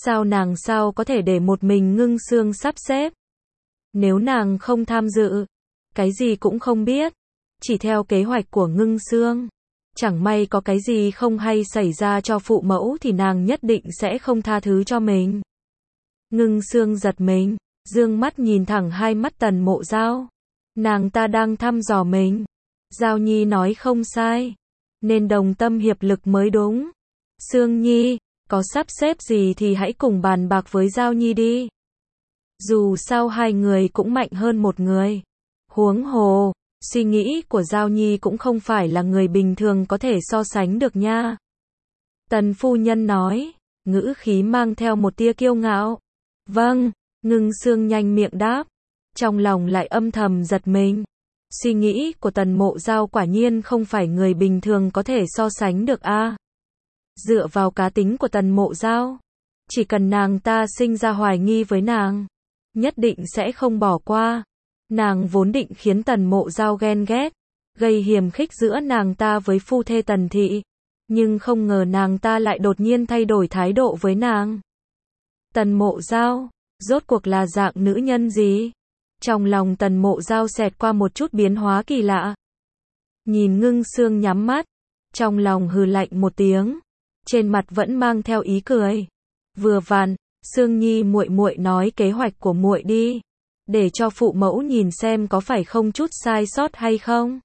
A: sao có thể để một mình Ngưng Sương sắp xếp? Nếu nàng không tham dự, cái gì cũng không biết, chỉ theo kế hoạch của Ngưng Sương, chẳng may có cái gì không hay xảy ra cho phụ mẫu thì nàng nhất định sẽ không tha thứ cho mình. Ngưng Sương giật mình, dương mắt nhìn thẳng hai mắt Tần Mộ Dao. Nàng ta đang thăm dò mình. Giao Nhi nói không sai, nên đồng tâm hiệp lực mới đúng. Sương Nhi, có sắp xếp gì thì hãy cùng bàn bạc với Giao Nhi đi. Dù sao hai người cũng mạnh hơn một người. Huống hồ, suy nghĩ của Giao Nhi cũng không phải là người bình thường có thể so sánh được nha. Tần phu nhân nói, ngữ khí mang theo một tia kiêu ngạo. Vâng, Ngưng Sương nhanh miệng đáp, trong lòng lại âm thầm giật mình. Suy nghĩ của Tần Mộ Giao quả nhiên không phải người bình thường có thể so sánh được a. Dựa vào cá tính của Tần Mộ Giao, chỉ cần nàng ta sinh ra hoài nghi với nàng, nhất định sẽ không bỏ qua. Nàng vốn định khiến Tần Mộ Giao ghen ghét, gây hiềm khích giữa nàng ta với phu thê Tần thị, nhưng không ngờ nàng ta lại đột nhiên thay đổi thái độ với nàng. Tần Mộ Giao, rốt cuộc là dạng nữ nhân gì? Trong lòng Tần Mộ Giao xẹt qua một chút biến hóa kỳ lạ. Nhìn Ngưng Sương nhắm mắt, trong lòng hừ lạnh một tiếng, trên mặt vẫn mang theo ý cười. Vừa vặn, Sương Nhi muội muội nói kế hoạch của muội đi, để cho phụ mẫu nhìn xem có phải không chút sai sót hay không.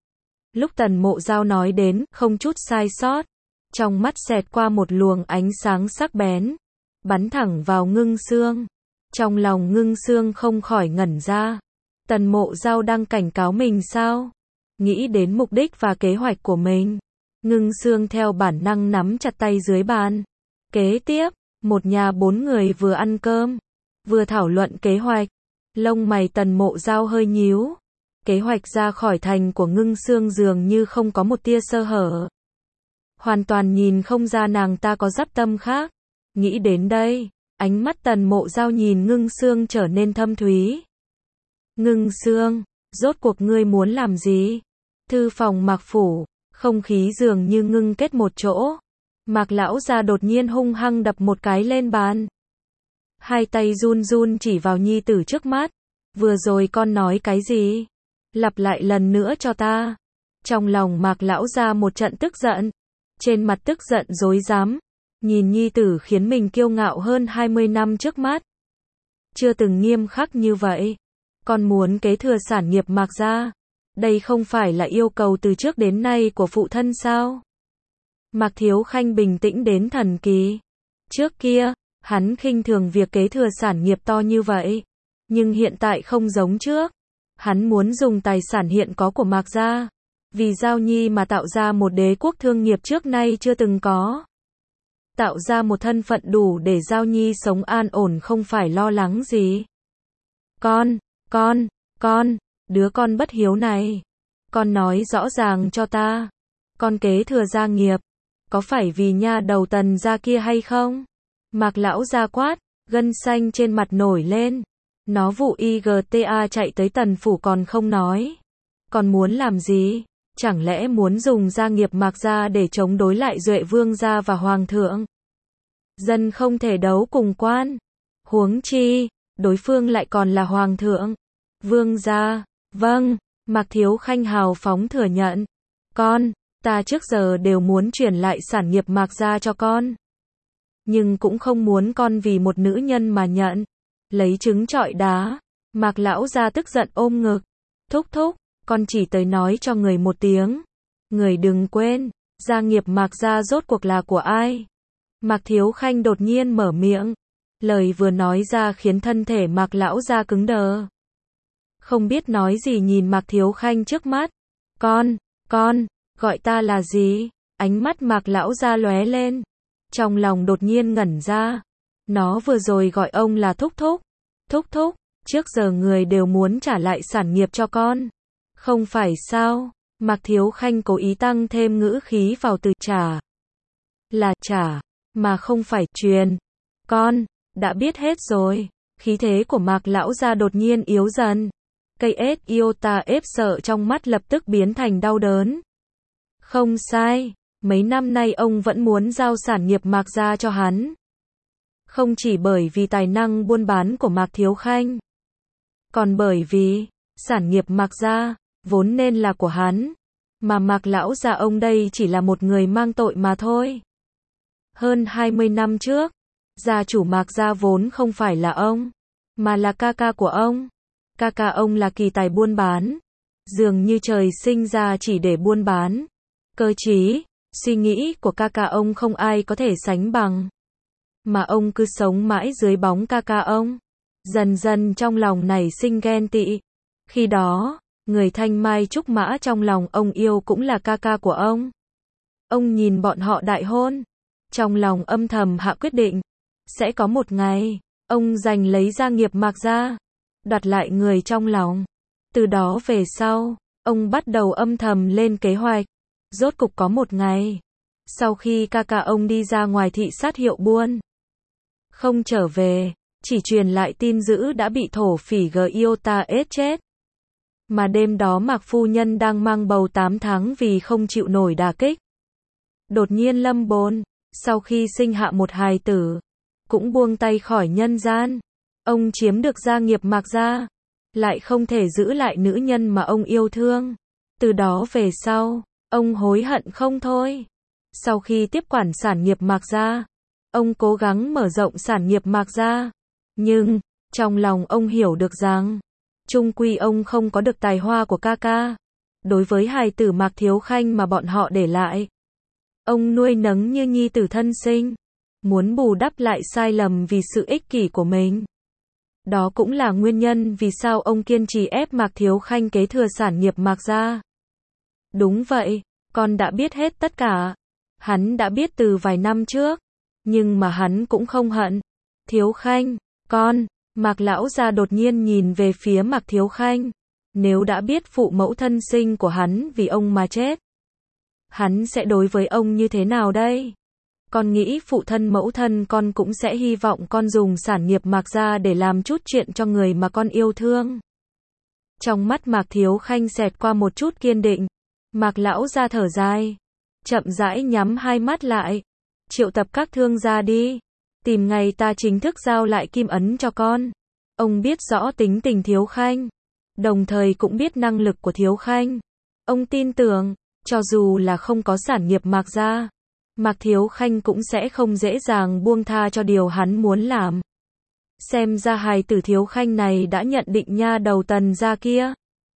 A: Lúc Tần Mộ Giao nói đến không chút sai sót, trong mắt xẹt qua một luồng ánh sáng sắc bén, bắn thẳng vào Ngưng Sương. Trong lòng Ngưng Sương không khỏi ngẩn ra. Tần Mộ Giao đang cảnh cáo mình sao? Nghĩ đến mục đích và kế hoạch của mình, Ngưng Sương theo bản năng nắm chặt tay dưới bàn. Kế tiếp, một nhà bốn người vừa ăn cơm, vừa thảo luận kế hoạch. Lông mày Tần Mộ Giao hơi nhíu. Kế hoạch ra khỏi thành của Ngưng Sương dường như không có một tia sơ hở. Hoàn toàn nhìn không ra nàng ta có dắp tâm khác. Nghĩ đến đây, ánh mắt Tần Mộ Giao nhìn Ngưng Sương trở nên thâm thúy. Ngưng Sương, rốt cuộc ngươi muốn làm gì? Thư phòng Mạc phủ, không khí dường như ngưng kết một chỗ. Mạc lão gia đột nhiên hung hăng đập một cái lên bàn. Hai tay run run chỉ vào nhi tử trước mắt. Vừa rồi con nói cái gì? Lặp lại lần nữa cho ta. Trong lòng Mạc lão gia một trận tức giận. Trên mặt tức giận rối rắm. Nhìn nhi tử khiến mình kiêu ngạo hơn 20 năm trước mắt. Chưa từng nghiêm khắc như vậy. Con muốn kế thừa sản nghiệp Mạc gia. Đây không phải là yêu cầu từ trước đến nay của phụ thân sao? Mạc Thiếu Khanh bình tĩnh đến thần kỳ. Trước kia, hắn khinh thường việc kế thừa sản nghiệp to như vậy. Nhưng hiện tại không giống trước. Hắn muốn dùng tài sản hiện có của Mạc gia, vì Giao Nhi mà tạo ra một đế quốc thương nghiệp trước nay chưa từng có. Tạo ra một thân phận đủ để Giao Nhi sống an ổn không phải lo lắng gì. Con, đứa con bất hiếu này. Con nói rõ ràng cho ta. Con kế thừa gia nghiệp, có phải vì nha đầu Tần gia kia hay không? Mạc lão gia quát, gân xanh trên mặt nổi lên. Nó vụ IGTA chạy tới Tần phủ còn không nói. Còn muốn làm gì? Chẳng lẽ muốn dùng gia nghiệp Mạc gia để chống đối lại Duệ vương gia và Hoàng thượng? Dân không thể đấu cùng quan. Huống chi, đối phương lại còn là Hoàng thượng. Vương gia, vâng, Mạc Thiếu Khanh hào phóng thừa nhận. Ta trước giờ đều muốn chuyển lại sản nghiệp Mạc gia cho con. Nhưng cũng không muốn con vì một nữ nhân mà nhận. Lấy trứng trọi đá. Mạc lão gia tức giận ôm ngực. Thúc, con chỉ tới nói cho người một tiếng. Người đừng quên, gia nghiệp Mạc gia rốt cuộc là của ai? Mạc Thiếu Khanh đột nhiên mở miệng. Lời vừa nói ra khiến thân thể Mạc lão gia cứng đờ. Không biết nói gì nhìn Mạc Thiếu Khanh trước mắt. Con, gọi ta là gì? Ánh mắt Mạc lão gia lóe lên. Trong lòng đột nhiên ngẩn ra. Nó vừa rồi gọi ông là Thúc, trước giờ người đều muốn trả lại sản nghiệp cho con. Không phải sao? Mạc Thiếu Khanh cố ý tăng thêm ngữ khí vào từ trả. Là trả, mà không phải truyền. Con, đã biết hết rồi. Khí thế của Mạc lão gia đột nhiên yếu dần. Cây ếch iota ép sợ trong mắt lập tức biến thành đau đớn. Không sai, mấy năm nay ông vẫn muốn giao sản nghiệp Mạc gia cho hắn. Không chỉ bởi vì tài năng buôn bán của Mạc Thiếu Khanh, còn bởi vì sản nghiệp Mạc gia vốn nên là của hắn, mà Mạc lão gia ông đây chỉ là một người mang tội mà thôi. Hơn 20 năm trước, gia chủ Mạc gia vốn không phải là ông, mà là ca ca của ông. Ca ca ông là kỳ tài buôn bán, dường như trời sinh ra chỉ để buôn bán. Cơ trí, suy nghĩ của ca ca ông không ai có thể sánh bằng. Mà ông cứ sống mãi dưới bóng ca ca ông. Dần dần trong lòng nảy sinh ghen tị. Khi đó, người thanh mai trúc mã trong lòng ông yêu cũng là ca ca của ông. Ông nhìn bọn họ đại hôn. Trong lòng âm thầm hạ quyết định. Sẽ có một ngày, ông giành lấy gia nghiệp Mạc ra. Đoạt lại người trong lòng. Từ đó về sau, ông bắt đầu âm thầm lên kế hoạch. Rốt cục có một ngày. Sau khi ca ca ông đi ra ngoài thị sát hiệu buôn. Không trở về, chỉ truyền lại tin dữ đã bị thổ phỉ Giota ết chết. Mà đêm đó Mạc phu nhân đang mang bầu 8 tháng vì không chịu nổi đả kích. Đột nhiên lâm bồn, sau khi sinh hạ một hài tử, cũng buông tay khỏi nhân gian. Ông chiếm được gia nghiệp Mạc ra, lại không thể giữ lại nữ nhân mà ông yêu thương. Từ đó về sau, ông hối hận không thôi. Sau khi tiếp quản sản nghiệp Mạc ra, ông cố gắng mở rộng sản nghiệp Mạc ra. Nhưng, trong lòng ông hiểu được rằng, chung quy ông không có được tài hoa của ca ca. Đối với hài tử Mạc Thiếu Khanh mà bọn họ để lại, ông nuôi nấng như nhi tử thân sinh, muốn bù đắp lại sai lầm vì sự ích kỷ của mình. Đó cũng là nguyên nhân vì sao ông kiên trì ép Mạc Thiếu Khanh kế thừa sản nghiệp Mạc ra. Đúng vậy, con đã biết hết tất cả. Hắn đã biết từ vài năm trước, nhưng mà hắn cũng không hận. Thiếu Khanh, con, Mạc lão gia đột nhiên nhìn về phía Mạc Thiếu Khanh. Nếu đã biết phụ mẫu thân sinh của hắn vì ông mà chết, hắn sẽ đối với ông như thế nào đây? Con nghĩ phụ thân mẫu thân con cũng sẽ hy vọng con dùng sản nghiệp Mạc ra để làm chút chuyện cho người mà con yêu thương. Trong mắt Mạc Thiếu Khanh xẹt qua một chút kiên định. Mạc lão gia thở dài, chậm rãi nhắm hai mắt lại. Triệu tập các thương gia đi, tìm ngày ta chính thức giao lại kim ấn cho con. Ông biết rõ tính tình Thiếu Khanh, đồng thời cũng biết năng lực của Thiếu Khanh. Ông tin tưởng, cho dù là không có sản nghiệp Mạc ra, Mạc Thiếu Khanh cũng sẽ không dễ dàng buông tha cho điều hắn muốn làm. Xem ra hài tử Thiếu Khanh này đã nhận định nha đầu Tần gia kia.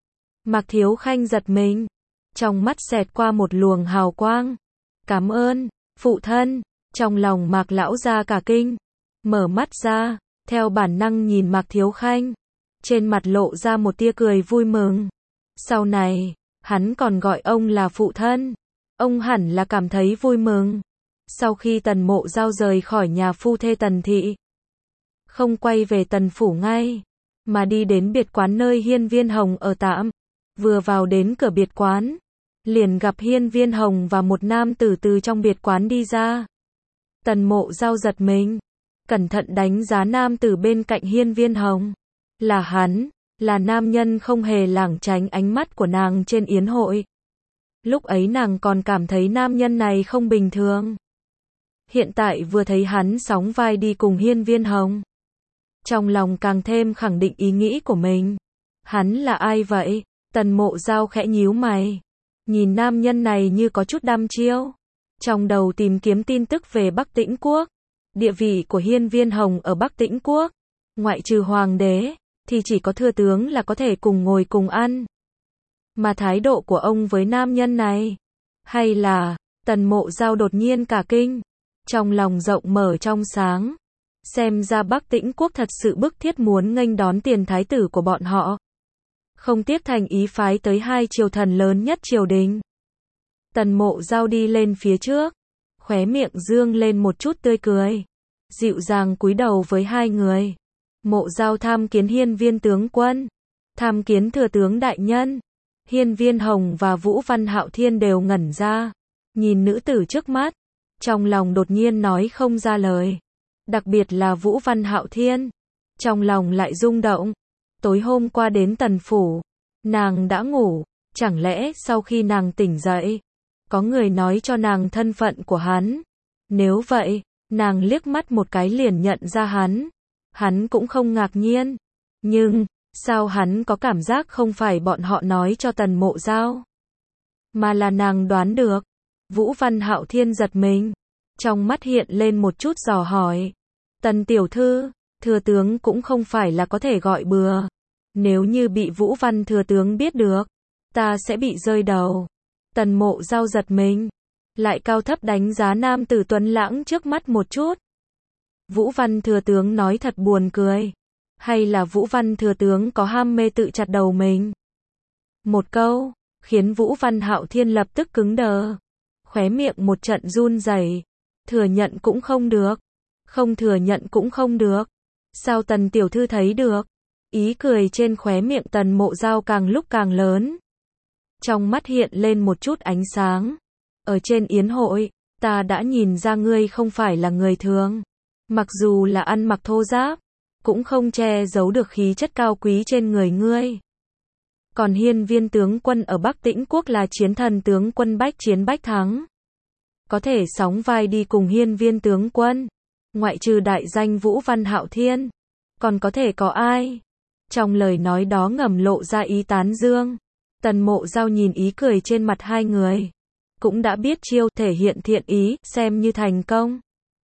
A: Mạc Thiếu Khanh giật mình, trong mắt xẹt qua một luồng hào quang. Cảm ơn, phụ thân. Trong lòng Mạc lão gia cả kinh, mở mắt ra, theo bản năng nhìn Mạc Thiếu Khanh. Trên mặt lộ ra một tia cười vui mừng. Sau này, hắn còn gọi ông là phụ thân. Ông hẳn là cảm thấy vui mừng. Sau khi Tần Mộ Giao rời khỏi nhà phu thê Tần thị, không quay về Tần phủ ngay, mà đi đến biệt quán nơi Hiên Viên Hồng ở tạm. Vừa vào đến cửa biệt quán, liền gặp Hiên Viên Hồng và một nam tử từ trong biệt quán đi ra. Tần Mộ Giao giật mình, cẩn thận đánh giá nam tử bên cạnh Hiên Viên Hồng. Là hắn, là nam nhân không hề lảng tránh ánh mắt của nàng trên yến hội. Lúc ấy nàng còn cảm thấy nam nhân này không bình thường. Hiện tại vừa thấy hắn sóng vai đi cùng Hiên Viên Hồng, trong lòng càng thêm khẳng định ý nghĩ của mình. Hắn là ai vậy? Tần Mộ Giao khẽ nhíu mày, nhìn nam nhân này như có chút đăm chiêu. Trong đầu tìm kiếm tin tức về Bắc Tĩnh Quốc. Địa vị của Hiên Viên Hồng ở Bắc Tĩnh Quốc, ngoại trừ hoàng đế, thì chỉ có thừa tướng là có thể cùng ngồi cùng ăn. Mà thái độ của ông với nam nhân này, hay là, Tần Mộ Giao đột nhiên cả kinh, trong lòng rộng mở trong sáng. Xem ra Bắc Tĩnh Quốc thật sự bức thiết muốn nghênh đón tiền thái tử của bọn họ. Không tiếc thành ý phái tới hai triều thần lớn nhất triều đình. Tần Mộ Giao đi lên phía trước, khóe miệng dương lên một chút tươi cười, dịu dàng cúi đầu với hai người. Mộ Giao tham kiến Hiên Viên tướng quân, tham kiến thừa tướng đại nhân. Hiên Viên Hồng và Vũ Văn Hạo Thiên đều ngẩn ra, nhìn nữ tử trước mắt, trong lòng đột nhiên nói không ra lời. Đặc biệt là Vũ Văn Hạo Thiên, trong lòng lại rung động. Tối hôm qua đến Tần phủ, nàng đã ngủ, chẳng lẽ sau khi nàng tỉnh dậy, có người nói cho nàng thân phận của hắn? Nếu vậy, nàng liếc mắt một cái liền nhận ra hắn cũng không ngạc nhiên. Nhưng, sao hắn có cảm giác không phải bọn họ nói cho Tần Mộ Giao, mà là nàng đoán được? Vũ Văn Hạo Thiên giật mình, trong mắt hiện lên một chút dò hỏi. Tần tiểu thư, thừa tướng cũng không phải là có thể gọi bừa. Nếu như bị Vũ Văn thừa tướng biết được, ta sẽ bị rơi đầu. Tần Mộ Giao giật mình, lại cao thấp đánh giá nam tử tuấn lãng trước mắt một chút. Vũ Văn thừa tướng nói thật buồn cười. Hay là Vũ Văn thừa tướng có ham mê tự chặt đầu mình? Một câu, khiến Vũ Văn Hạo Thiên lập tức cứng đờ. Khóe miệng một trận run rẩy. Thừa nhận cũng không được. Không thừa nhận cũng không được. Sao Tần tiểu thư thấy được? Ý cười trên khóe miệng Tần Mộ Giao càng lúc càng lớn. Trong mắt hiện lên một chút ánh sáng. Ở trên yến hội, ta đã nhìn ra ngươi không phải là người thường. Mặc dù là ăn mặc thô ráp, cũng không che giấu được khí chất cao quý trên người ngươi. Còn Hiên Viên tướng quân ở Bắc Tĩnh quốc là chiến thần tướng quân bách chiến bách thắng. Có thể sóng vai đi cùng Hiên Viên tướng quân. Ngoại trừ đại danh Vũ Văn Hạo Thiên, còn có thể có ai? Trong lời nói đó ngầm lộ ra ý tán dương. Tần Mộ Giao nhìn ý cười trên mặt hai người. Cũng đã biết chiêu thể hiện thiện ý, xem như thành công.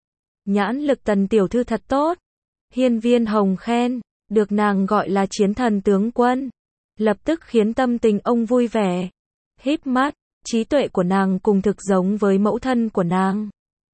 A: Nhãn lực Tần tiểu thư thật tốt. Hiên Viên Hồng khen, được nàng gọi là chiến thần tướng quân. Lập tức khiến tâm tình ông vui vẻ. Híp mắt, trí tuệ của nàng cùng thực giống với mẫu thân của nàng.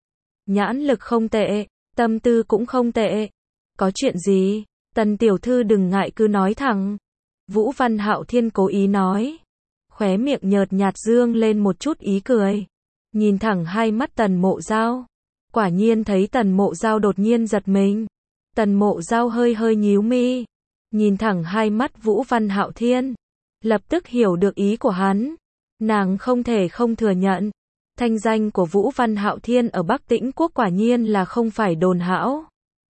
A: Nhãn lực không tệ, tâm tư cũng không tệ. Có chuyện gì? Tần tiểu thư đừng ngại cứ nói thẳng. Vũ Văn Hạo Thiên cố ý nói. Khóe miệng nhợt nhạt dương lên một chút ý cười. Nhìn thẳng hai mắt Tần Mộ Giao. Quả nhiên thấy Tần Mộ Giao đột nhiên giật mình. Tần Mộ Giao hơi hơi nhíu mi. Nhìn thẳng hai mắt Vũ Văn Hạo Thiên. Lập tức hiểu được ý của hắn. Nàng không thể không thừa nhận. Thanh danh của Vũ Văn Hạo Thiên ở Bắc Tĩnh quốc quả nhiên là không phải đồn hão.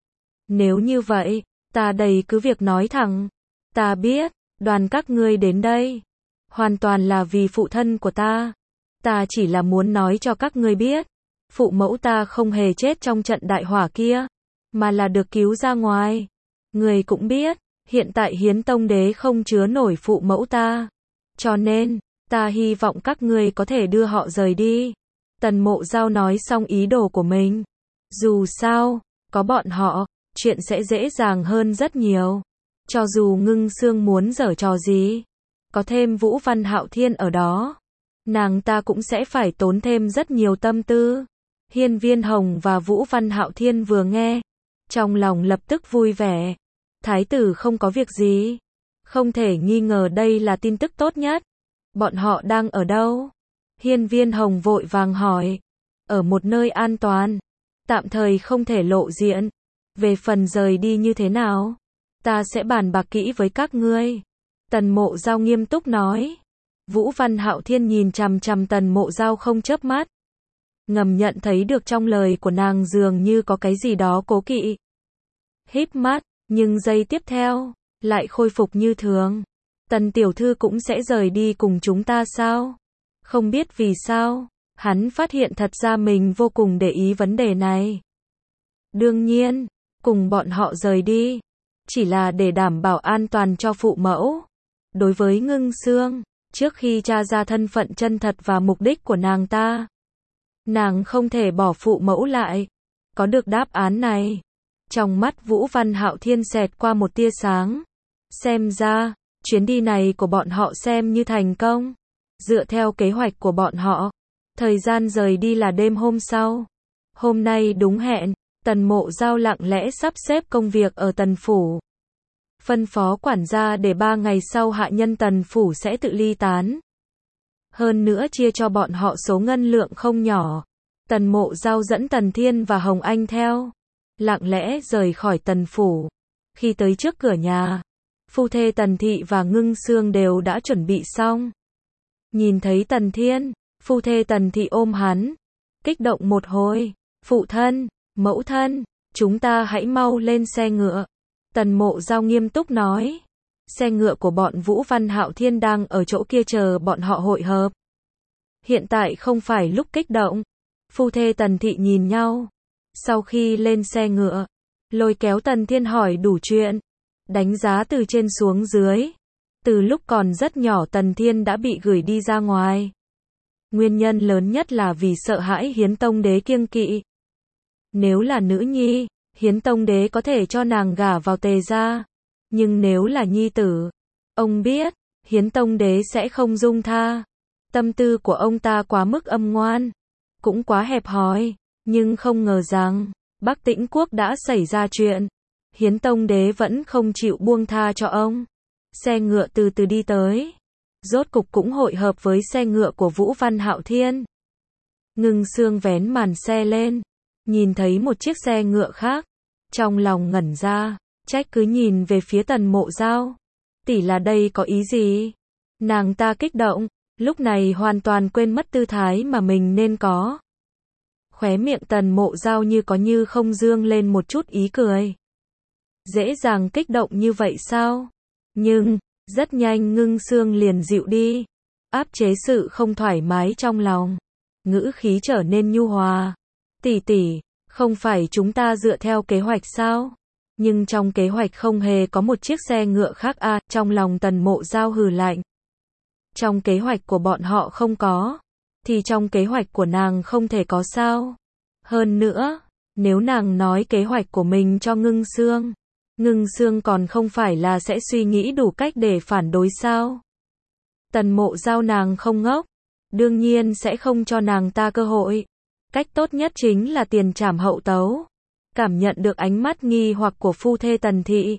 A: Nếu như vậy, ta đây cứ việc nói thẳng. Ta biết, đoàn các ngươi đến đây. Hoàn toàn là vì phụ thân của ta. Ta chỉ là muốn nói cho các ngươi biết. Phụ mẫu ta không hề chết trong trận đại hỏa kia. Mà là được cứu ra ngoài. Người cũng biết, hiện tại Hiến Tông Đế không chứa nổi phụ mẫu ta. Cho nên, ta hy vọng các ngươi có thể đưa họ rời đi. Tần Mộ Giao nói xong ý đồ của mình. Dù sao, có bọn họ, chuyện sẽ dễ dàng hơn rất nhiều. Cho dù Ngưng Sương muốn giở trò gì, có thêm Vũ Văn Hạo Thiên ở đó, nàng ta cũng sẽ phải tốn thêm rất nhiều tâm tư. Hiên Viên Hồng và Vũ Văn Hạo Thiên vừa nghe, trong lòng lập tức vui vẻ. Thái tử không có việc gì. Không thể nghi ngờ đây là tin tức tốt nhất. Bọn họ đang ở đâu? Hiên Viên Hồng vội vàng hỏi. Ở một nơi an toàn. Tạm thời không thể lộ diện. Về phần rời đi như thế nào? Ta sẽ bàn bạc kỹ với các ngươi. Tần Mộ Giao nghiêm túc nói. Vũ Văn Hạo Thiên nhìn chằm chằm Tần Mộ Giao không chớp mắt. Ngầm nhận thấy được trong lời của nàng dường như có cái gì đó cố kỵ. Híp mắt, nhưng giây tiếp theo, lại khôi phục như thường. Tần tiểu thư cũng sẽ rời đi cùng chúng ta sao? Không biết vì sao, hắn phát hiện thật ra mình vô cùng để ý vấn đề này. Đương nhiên, cùng bọn họ rời đi, chỉ là để đảm bảo an toàn cho phụ mẫu. Đối với Ngưng Sương, trước khi tra ra thân phận chân thật và mục đích của nàng ta, nàng không thể bỏ phụ mẫu lại. Có được đáp án này, trong mắt Vũ Văn Hạo Thiên xẹt qua một tia sáng. Xem ra, chuyến đi này của bọn họ xem như thành công. Dựa theo kế hoạch của bọn họ, thời gian rời đi là đêm hôm sau. Hôm nay đúng hẹn, Tần Mộ Giao lặng lẽ sắp xếp công việc ở Tần Phủ. Phân phó quản gia để 3 ngày sau hạ nhân Tần Phủ sẽ tự ly tán. Hơn nữa chia cho bọn họ số ngân lượng không nhỏ. Tần Mộ Giao dẫn Tần Thiên và Hồng Anh theo. Lặng lẽ rời khỏi Tần Phủ. Khi tới trước cửa nhà, phu thê Tần Thị và Ngưng Sương đều đã chuẩn bị xong. Nhìn thấy Tần Thiên, phu thê Tần Thị ôm hắn. Kích động một hồi. Phụ thân, mẫu thân, chúng ta hãy mau lên xe ngựa. Tần Mộ Giao nghiêm túc nói. Xe ngựa của bọn Vũ Văn Hạo Thiên đang ở chỗ kia chờ bọn họ hội hợp. Hiện tại không phải lúc kích động. Phu thê Tần Thị nhìn nhau. Sau khi lên xe ngựa, lôi kéo Tần Thiên hỏi đủ chuyện. Đánh giá từ trên xuống dưới. Từ lúc còn rất nhỏ Tần Thiên đã bị gửi đi ra ngoài. Nguyên nhân lớn nhất là vì sợ hãi Hiến Tông Đế kiêng kỵ. Nếu là nữ nhi, Hiến Tông Đế có thể cho nàng gả vào Tề gia. Nhưng nếu là nhi tử, ông biết, Hiến Tông Đế sẽ không dung tha. Tâm tư của ông ta quá mức âm ngoan, cũng quá hẹp hòi, nhưng không ngờ rằng, Bắc Tĩnh Quốc đã xảy ra chuyện. Hiến Tông Đế vẫn không chịu buông tha cho ông. Xe ngựa từ từ đi tới. Rốt cục cũng hội hợp với xe ngựa của Vũ Văn Hạo Thiên. Ngưng Sương vén màn xe lên, nhìn thấy một chiếc xe ngựa khác. Trong lòng ngẩn ra, trách cứ nhìn về phía Tần Mộ Giao. Tỷ là đây có ý gì? Nàng ta kích động, lúc này hoàn toàn quên mất tư thái mà mình nên có. Khóe miệng Tần Mộ Giao như có như không dương lên một chút ý cười. Dễ dàng kích động như vậy sao? Nhưng, rất nhanh Ngưng Sương liền dịu đi, áp chế sự không thoải mái trong lòng. Ngữ khí trở nên nhu hòa. Tỷ tỷ, không phải chúng ta dựa theo kế hoạch sao? Nhưng trong kế hoạch không hề có một chiếc xe ngựa khác à, trong lòng Tần Mộ Giao hừ lạnh. Trong kế hoạch của bọn họ không có, thì trong kế hoạch của nàng không thể có sao? Hơn nữa, nếu nàng nói kế hoạch của mình cho Ngưng Sương, Ngưng Sương còn không phải là sẽ suy nghĩ đủ cách để phản đối sao? Tần Mộ Giao nàng không ngốc, đương nhiên sẽ không cho nàng ta cơ hội. Cách tốt nhất chính là tiền trảm hậu tấu. Cảm nhận được ánh mắt nghi hoặc của phu thê Tần thị,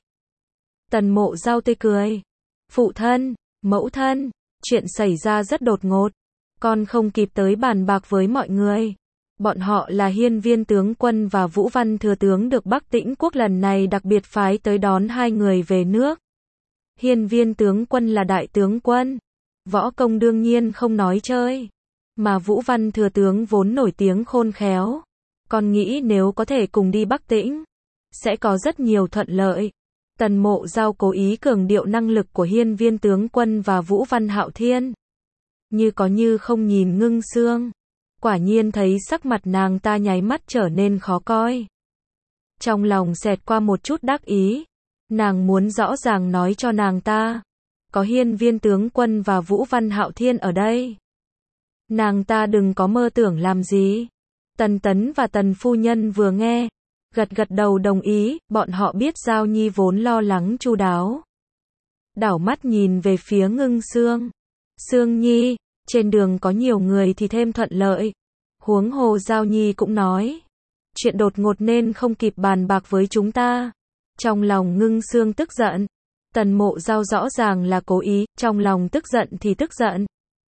A: Tần Mộ Giao tươi cười. Phụ thân, mẫu thân, chuyện xảy ra rất đột ngột, con không kịp tới bàn bạc với mọi người. Bọn họ là Hiên Viên tướng quân và Vũ Văn thừa tướng được Bắc Tĩnh Quốc lần này đặc biệt phái tới đón hai người về nước. Hiên Viên tướng quân là đại tướng quân, võ công đương nhiên không nói chơi, mà Vũ Văn thừa tướng vốn nổi tiếng khôn khéo. Con nghĩ nếu có thể cùng đi Bắc Tĩnh, sẽ có rất nhiều thuận lợi. Tần Mộ Giao cố ý cường điệu năng lực của Hiên Viên tướng quân và Vũ Văn Hạo Thiên. Như có như không nhìn Ngưng Sương. Quả nhiên thấy sắc mặt nàng ta nháy mắt trở nên khó coi. Trong lòng xẹt qua một chút đắc ý. Nàng muốn rõ ràng nói cho nàng ta, có Hiên Viên tướng quân và Vũ Văn Hạo Thiên ở đây, nàng ta đừng có mơ tưởng làm gì. Tần Tấn và Tần phu nhân vừa nghe, gật gật đầu đồng ý, bọn họ biết Giao Nhi vốn lo lắng chu đáo. Đảo mắt nhìn về phía Ngưng Sương. Sương Nhi, trên đường có nhiều người thì thêm thuận lợi. Huống hồ Giao Nhi cũng nói, chuyện đột ngột nên không kịp bàn bạc với chúng ta. Trong lòng Ngưng Sương tức giận. Tần Mộ Giao rõ ràng là cố ý, trong lòng tức giận thì tức giận,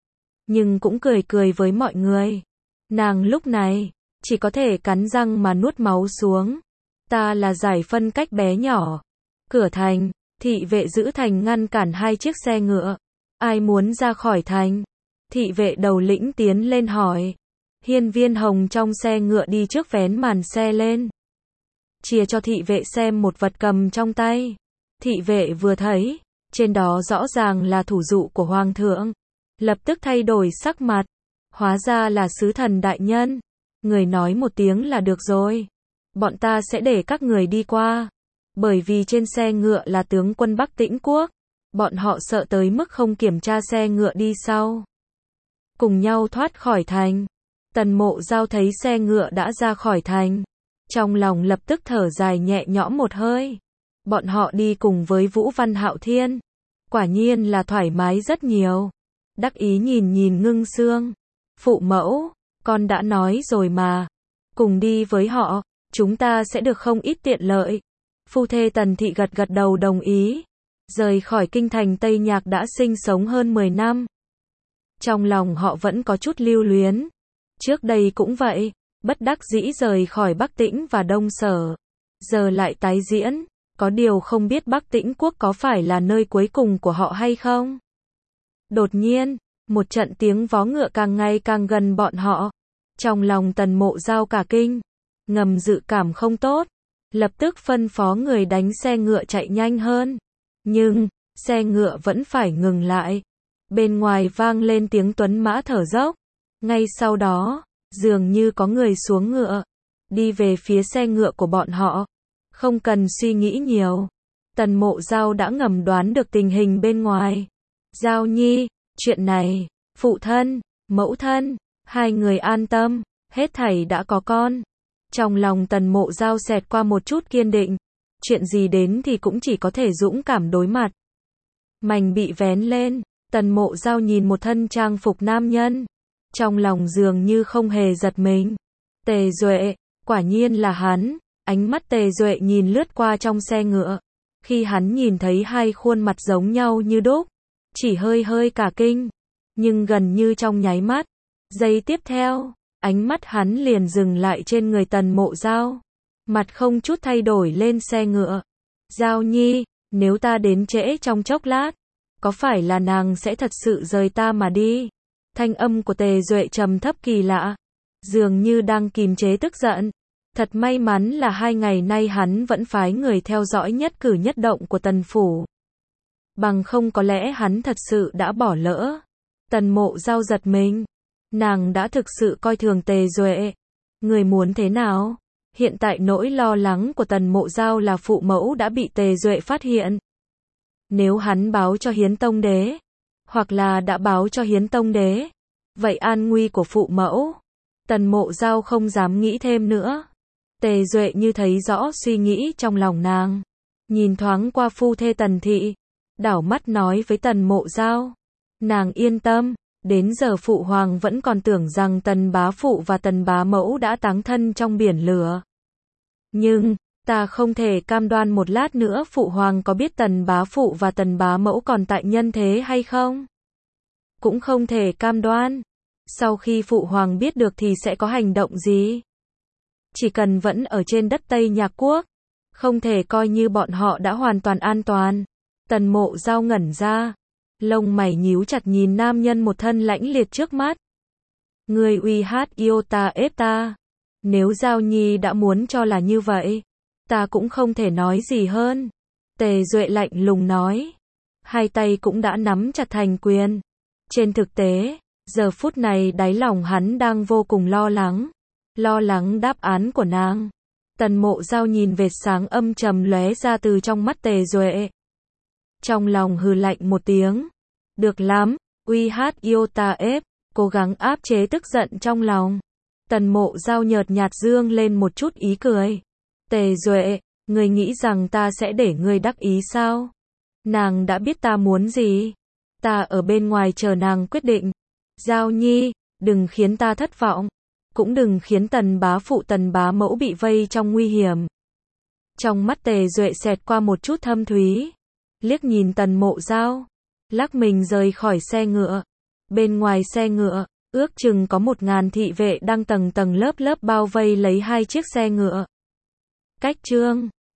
A: nhưng cũng cười cười với mọi người. Nàng lúc này chỉ có thể cắn răng mà nuốt máu xuống. Ta là giải phân cách bé nhỏ. Cửa thành, thị vệ giữ thành ngăn cản hai chiếc xe ngựa. Ai muốn ra khỏi thành? Thị vệ đầu lĩnh tiến lên hỏi. Hiên Viên Hồng trong xe ngựa đi trước vén màn xe lên, chia cho thị vệ xem một vật cầm trong tay. Thị vệ vừa thấy, trên đó rõ ràng là thủ dụ của Hoàng thượng, lập tức thay đổi sắc mặt. Hóa ra là sứ thần đại nhân. Người nói một tiếng là được rồi. Bọn ta sẽ để các người đi qua. Bởi vì trên xe ngựa là tướng quân Bắc Tĩnh Quốc. Bọn họ sợ tới mức không kiểm tra xe ngựa đi sau. Cùng nhau thoát khỏi thành. Tần Mộ Giao thấy xe ngựa đã ra khỏi thành, trong lòng lập tức thở dài nhẹ nhõm một hơi. Bọn họ đi cùng với Vũ Văn Hạo Thiên, quả nhiên là thoải mái rất nhiều. Đắc ý nhìn nhìn Ngưng Sương. Phụ mẫu, con đã nói rồi mà, cùng đi với họ, chúng ta sẽ được không ít tiện lợi. Phu thê Tần thị gật gật đầu đồng ý. Rời khỏi kinh thành Tây Nhạc đã sinh sống hơn 10 năm. Trong lòng họ vẫn có chút lưu luyến. Trước đây cũng vậy, bất đắc dĩ rời khỏi Bắc Tĩnh và Đông Sở. Giờ lại tái diễn, có điều không biết Bắc Tĩnh Quốc có phải là nơi cuối cùng của họ hay không? Đột nhiên, một trận tiếng vó ngựa càng ngày càng gần bọn họ. Trong lòng Tần Mộ Giao cả kinh, ngầm dự cảm không tốt, lập tức phân phó người đánh xe ngựa chạy nhanh hơn. Nhưng, xe ngựa vẫn phải ngừng lại. Bên ngoài vang lên tiếng tuấn mã thở dốc. Ngay sau đó, dường như có người xuống ngựa, đi về phía xe ngựa của bọn họ. Không cần suy nghĩ nhiều, Tần Mộ Giao đã ngầm đoán được tình hình bên ngoài. Giao Nhi, chuyện này, phụ thân, mẫu thân, hai người an tâm, hết thảy đã có con. Trong lòng Tần Mộ Giao xẹt qua một chút kiên định. Chuyện gì đến thì cũng chỉ có thể dũng cảm đối mặt. mảnh bị vén lên, Tần Mộ Dao nhìn một thân trang phục nam nhân, trong lòng dường như không hề giật mình. Tề Duệ, quả nhiên là hắn. Ánh mắt Tề Duệ nhìn lướt qua trong xe ngựa, khi hắn nhìn thấy hai khuôn mặt giống nhau như đúc, chỉ hơi hơi cả kinh, nhưng gần như trong nháy mắt, giây tiếp theo, ánh mắt hắn liền dừng lại trên người Tần Mộ Dao, mặt không chút thay đổi lên xe ngựa. Dao Nhi, nếu ta đến trễ trong chốc lát, có phải là nàng sẽ thật sự rời ta mà đi? Thanh âm của Tề Duệ trầm thấp kỳ lạ, dường như đang kìm chế tức giận. Thật may mắn là 2 ngày nay hắn vẫn phái người theo dõi nhất cử nhất động của Tần phủ. Bằng không có lẽ hắn thật sự đã bỏ lỡ. Tần Mộ Dao giật mình. Nàng đã thực sự coi thường Tề Duệ. Người muốn thế nào? Hiện tại nỗi lo lắng của Tần Mộ Dao là phụ mẫu đã bị Tề Duệ phát hiện. Nếu hắn báo cho Hiến Tông Đế, hoặc là đã báo cho Hiến Tông Đế, vậy an nguy của phụ mẫu. Tần Mộ Dao không dám nghĩ thêm nữa. Tề Duệ như thấy rõ suy nghĩ trong lòng nàng, nhìn thoáng qua phu thê Tần thị, đảo mắt nói với Tần Mộ Dao, nàng yên tâm, đến giờ phụ hoàng vẫn còn tưởng rằng Tần bá phụ và Tần bá mẫu đã táng thân trong biển lửa. Nhưng, ta không thể cam đoan một lát nữa phụ hoàng có biết Tần bá phụ và Tần bá mẫu còn tại nhân thế hay không? Cũng không thể cam đoan. Sau khi phụ hoàng biết được thì sẽ có hành động gì? Chỉ cần vẫn ở trên đất Tây Nhạc Quốc, không thể coi như bọn họ đã hoàn toàn an toàn. Tần Mộ Dao ngẩn ra, lông mày nhíu chặt nhìn nam nhân một thân lãnh liệt trước mắt. Ngươi uy hát yêu ta ép ta. Nếu Dao Nhi đã muốn cho là như vậy, ta cũng không thể nói gì hơn. Tề Duệ lạnh lùng nói. Hai tay cũng đã nắm chặt thành quyền. Trên thực tế, giờ phút này đáy lòng hắn đang vô cùng lo lắng đáp án của nàng. Tần Mộ Dao nhìn vệt sáng âm trầm lóe ra từ trong mắt Tề Duệ. Trong lòng hừ lạnh một tiếng. Được lắm, uy hát yêu ta ép, cố gắng áp chế tức giận trong lòng. Tần Mộ Dao nhợt nhạt dương lên một chút ý cười. Tề Duệ, ngươi nghĩ rằng ta sẽ để ngươi đắc ý sao? Nàng đã biết ta muốn gì. Ta ở bên ngoài chờ nàng quyết định. Dao Nhi, đừng khiến ta thất vọng. Cũng đừng khiến Tần bá phụ Tần bá mẫu bị vây trong nguy hiểm. Trong mắt Tề Duệ xẹt qua một chút thâm thúy. Liếc nhìn Tần Mộ Dao, lắc mình rời khỏi xe ngựa. Bên ngoài xe ngựa, ước chừng có 1000 thị vệ đang tầng tầng lớp lớp bao vây lấy hai chiếc xe ngựa. Cách chương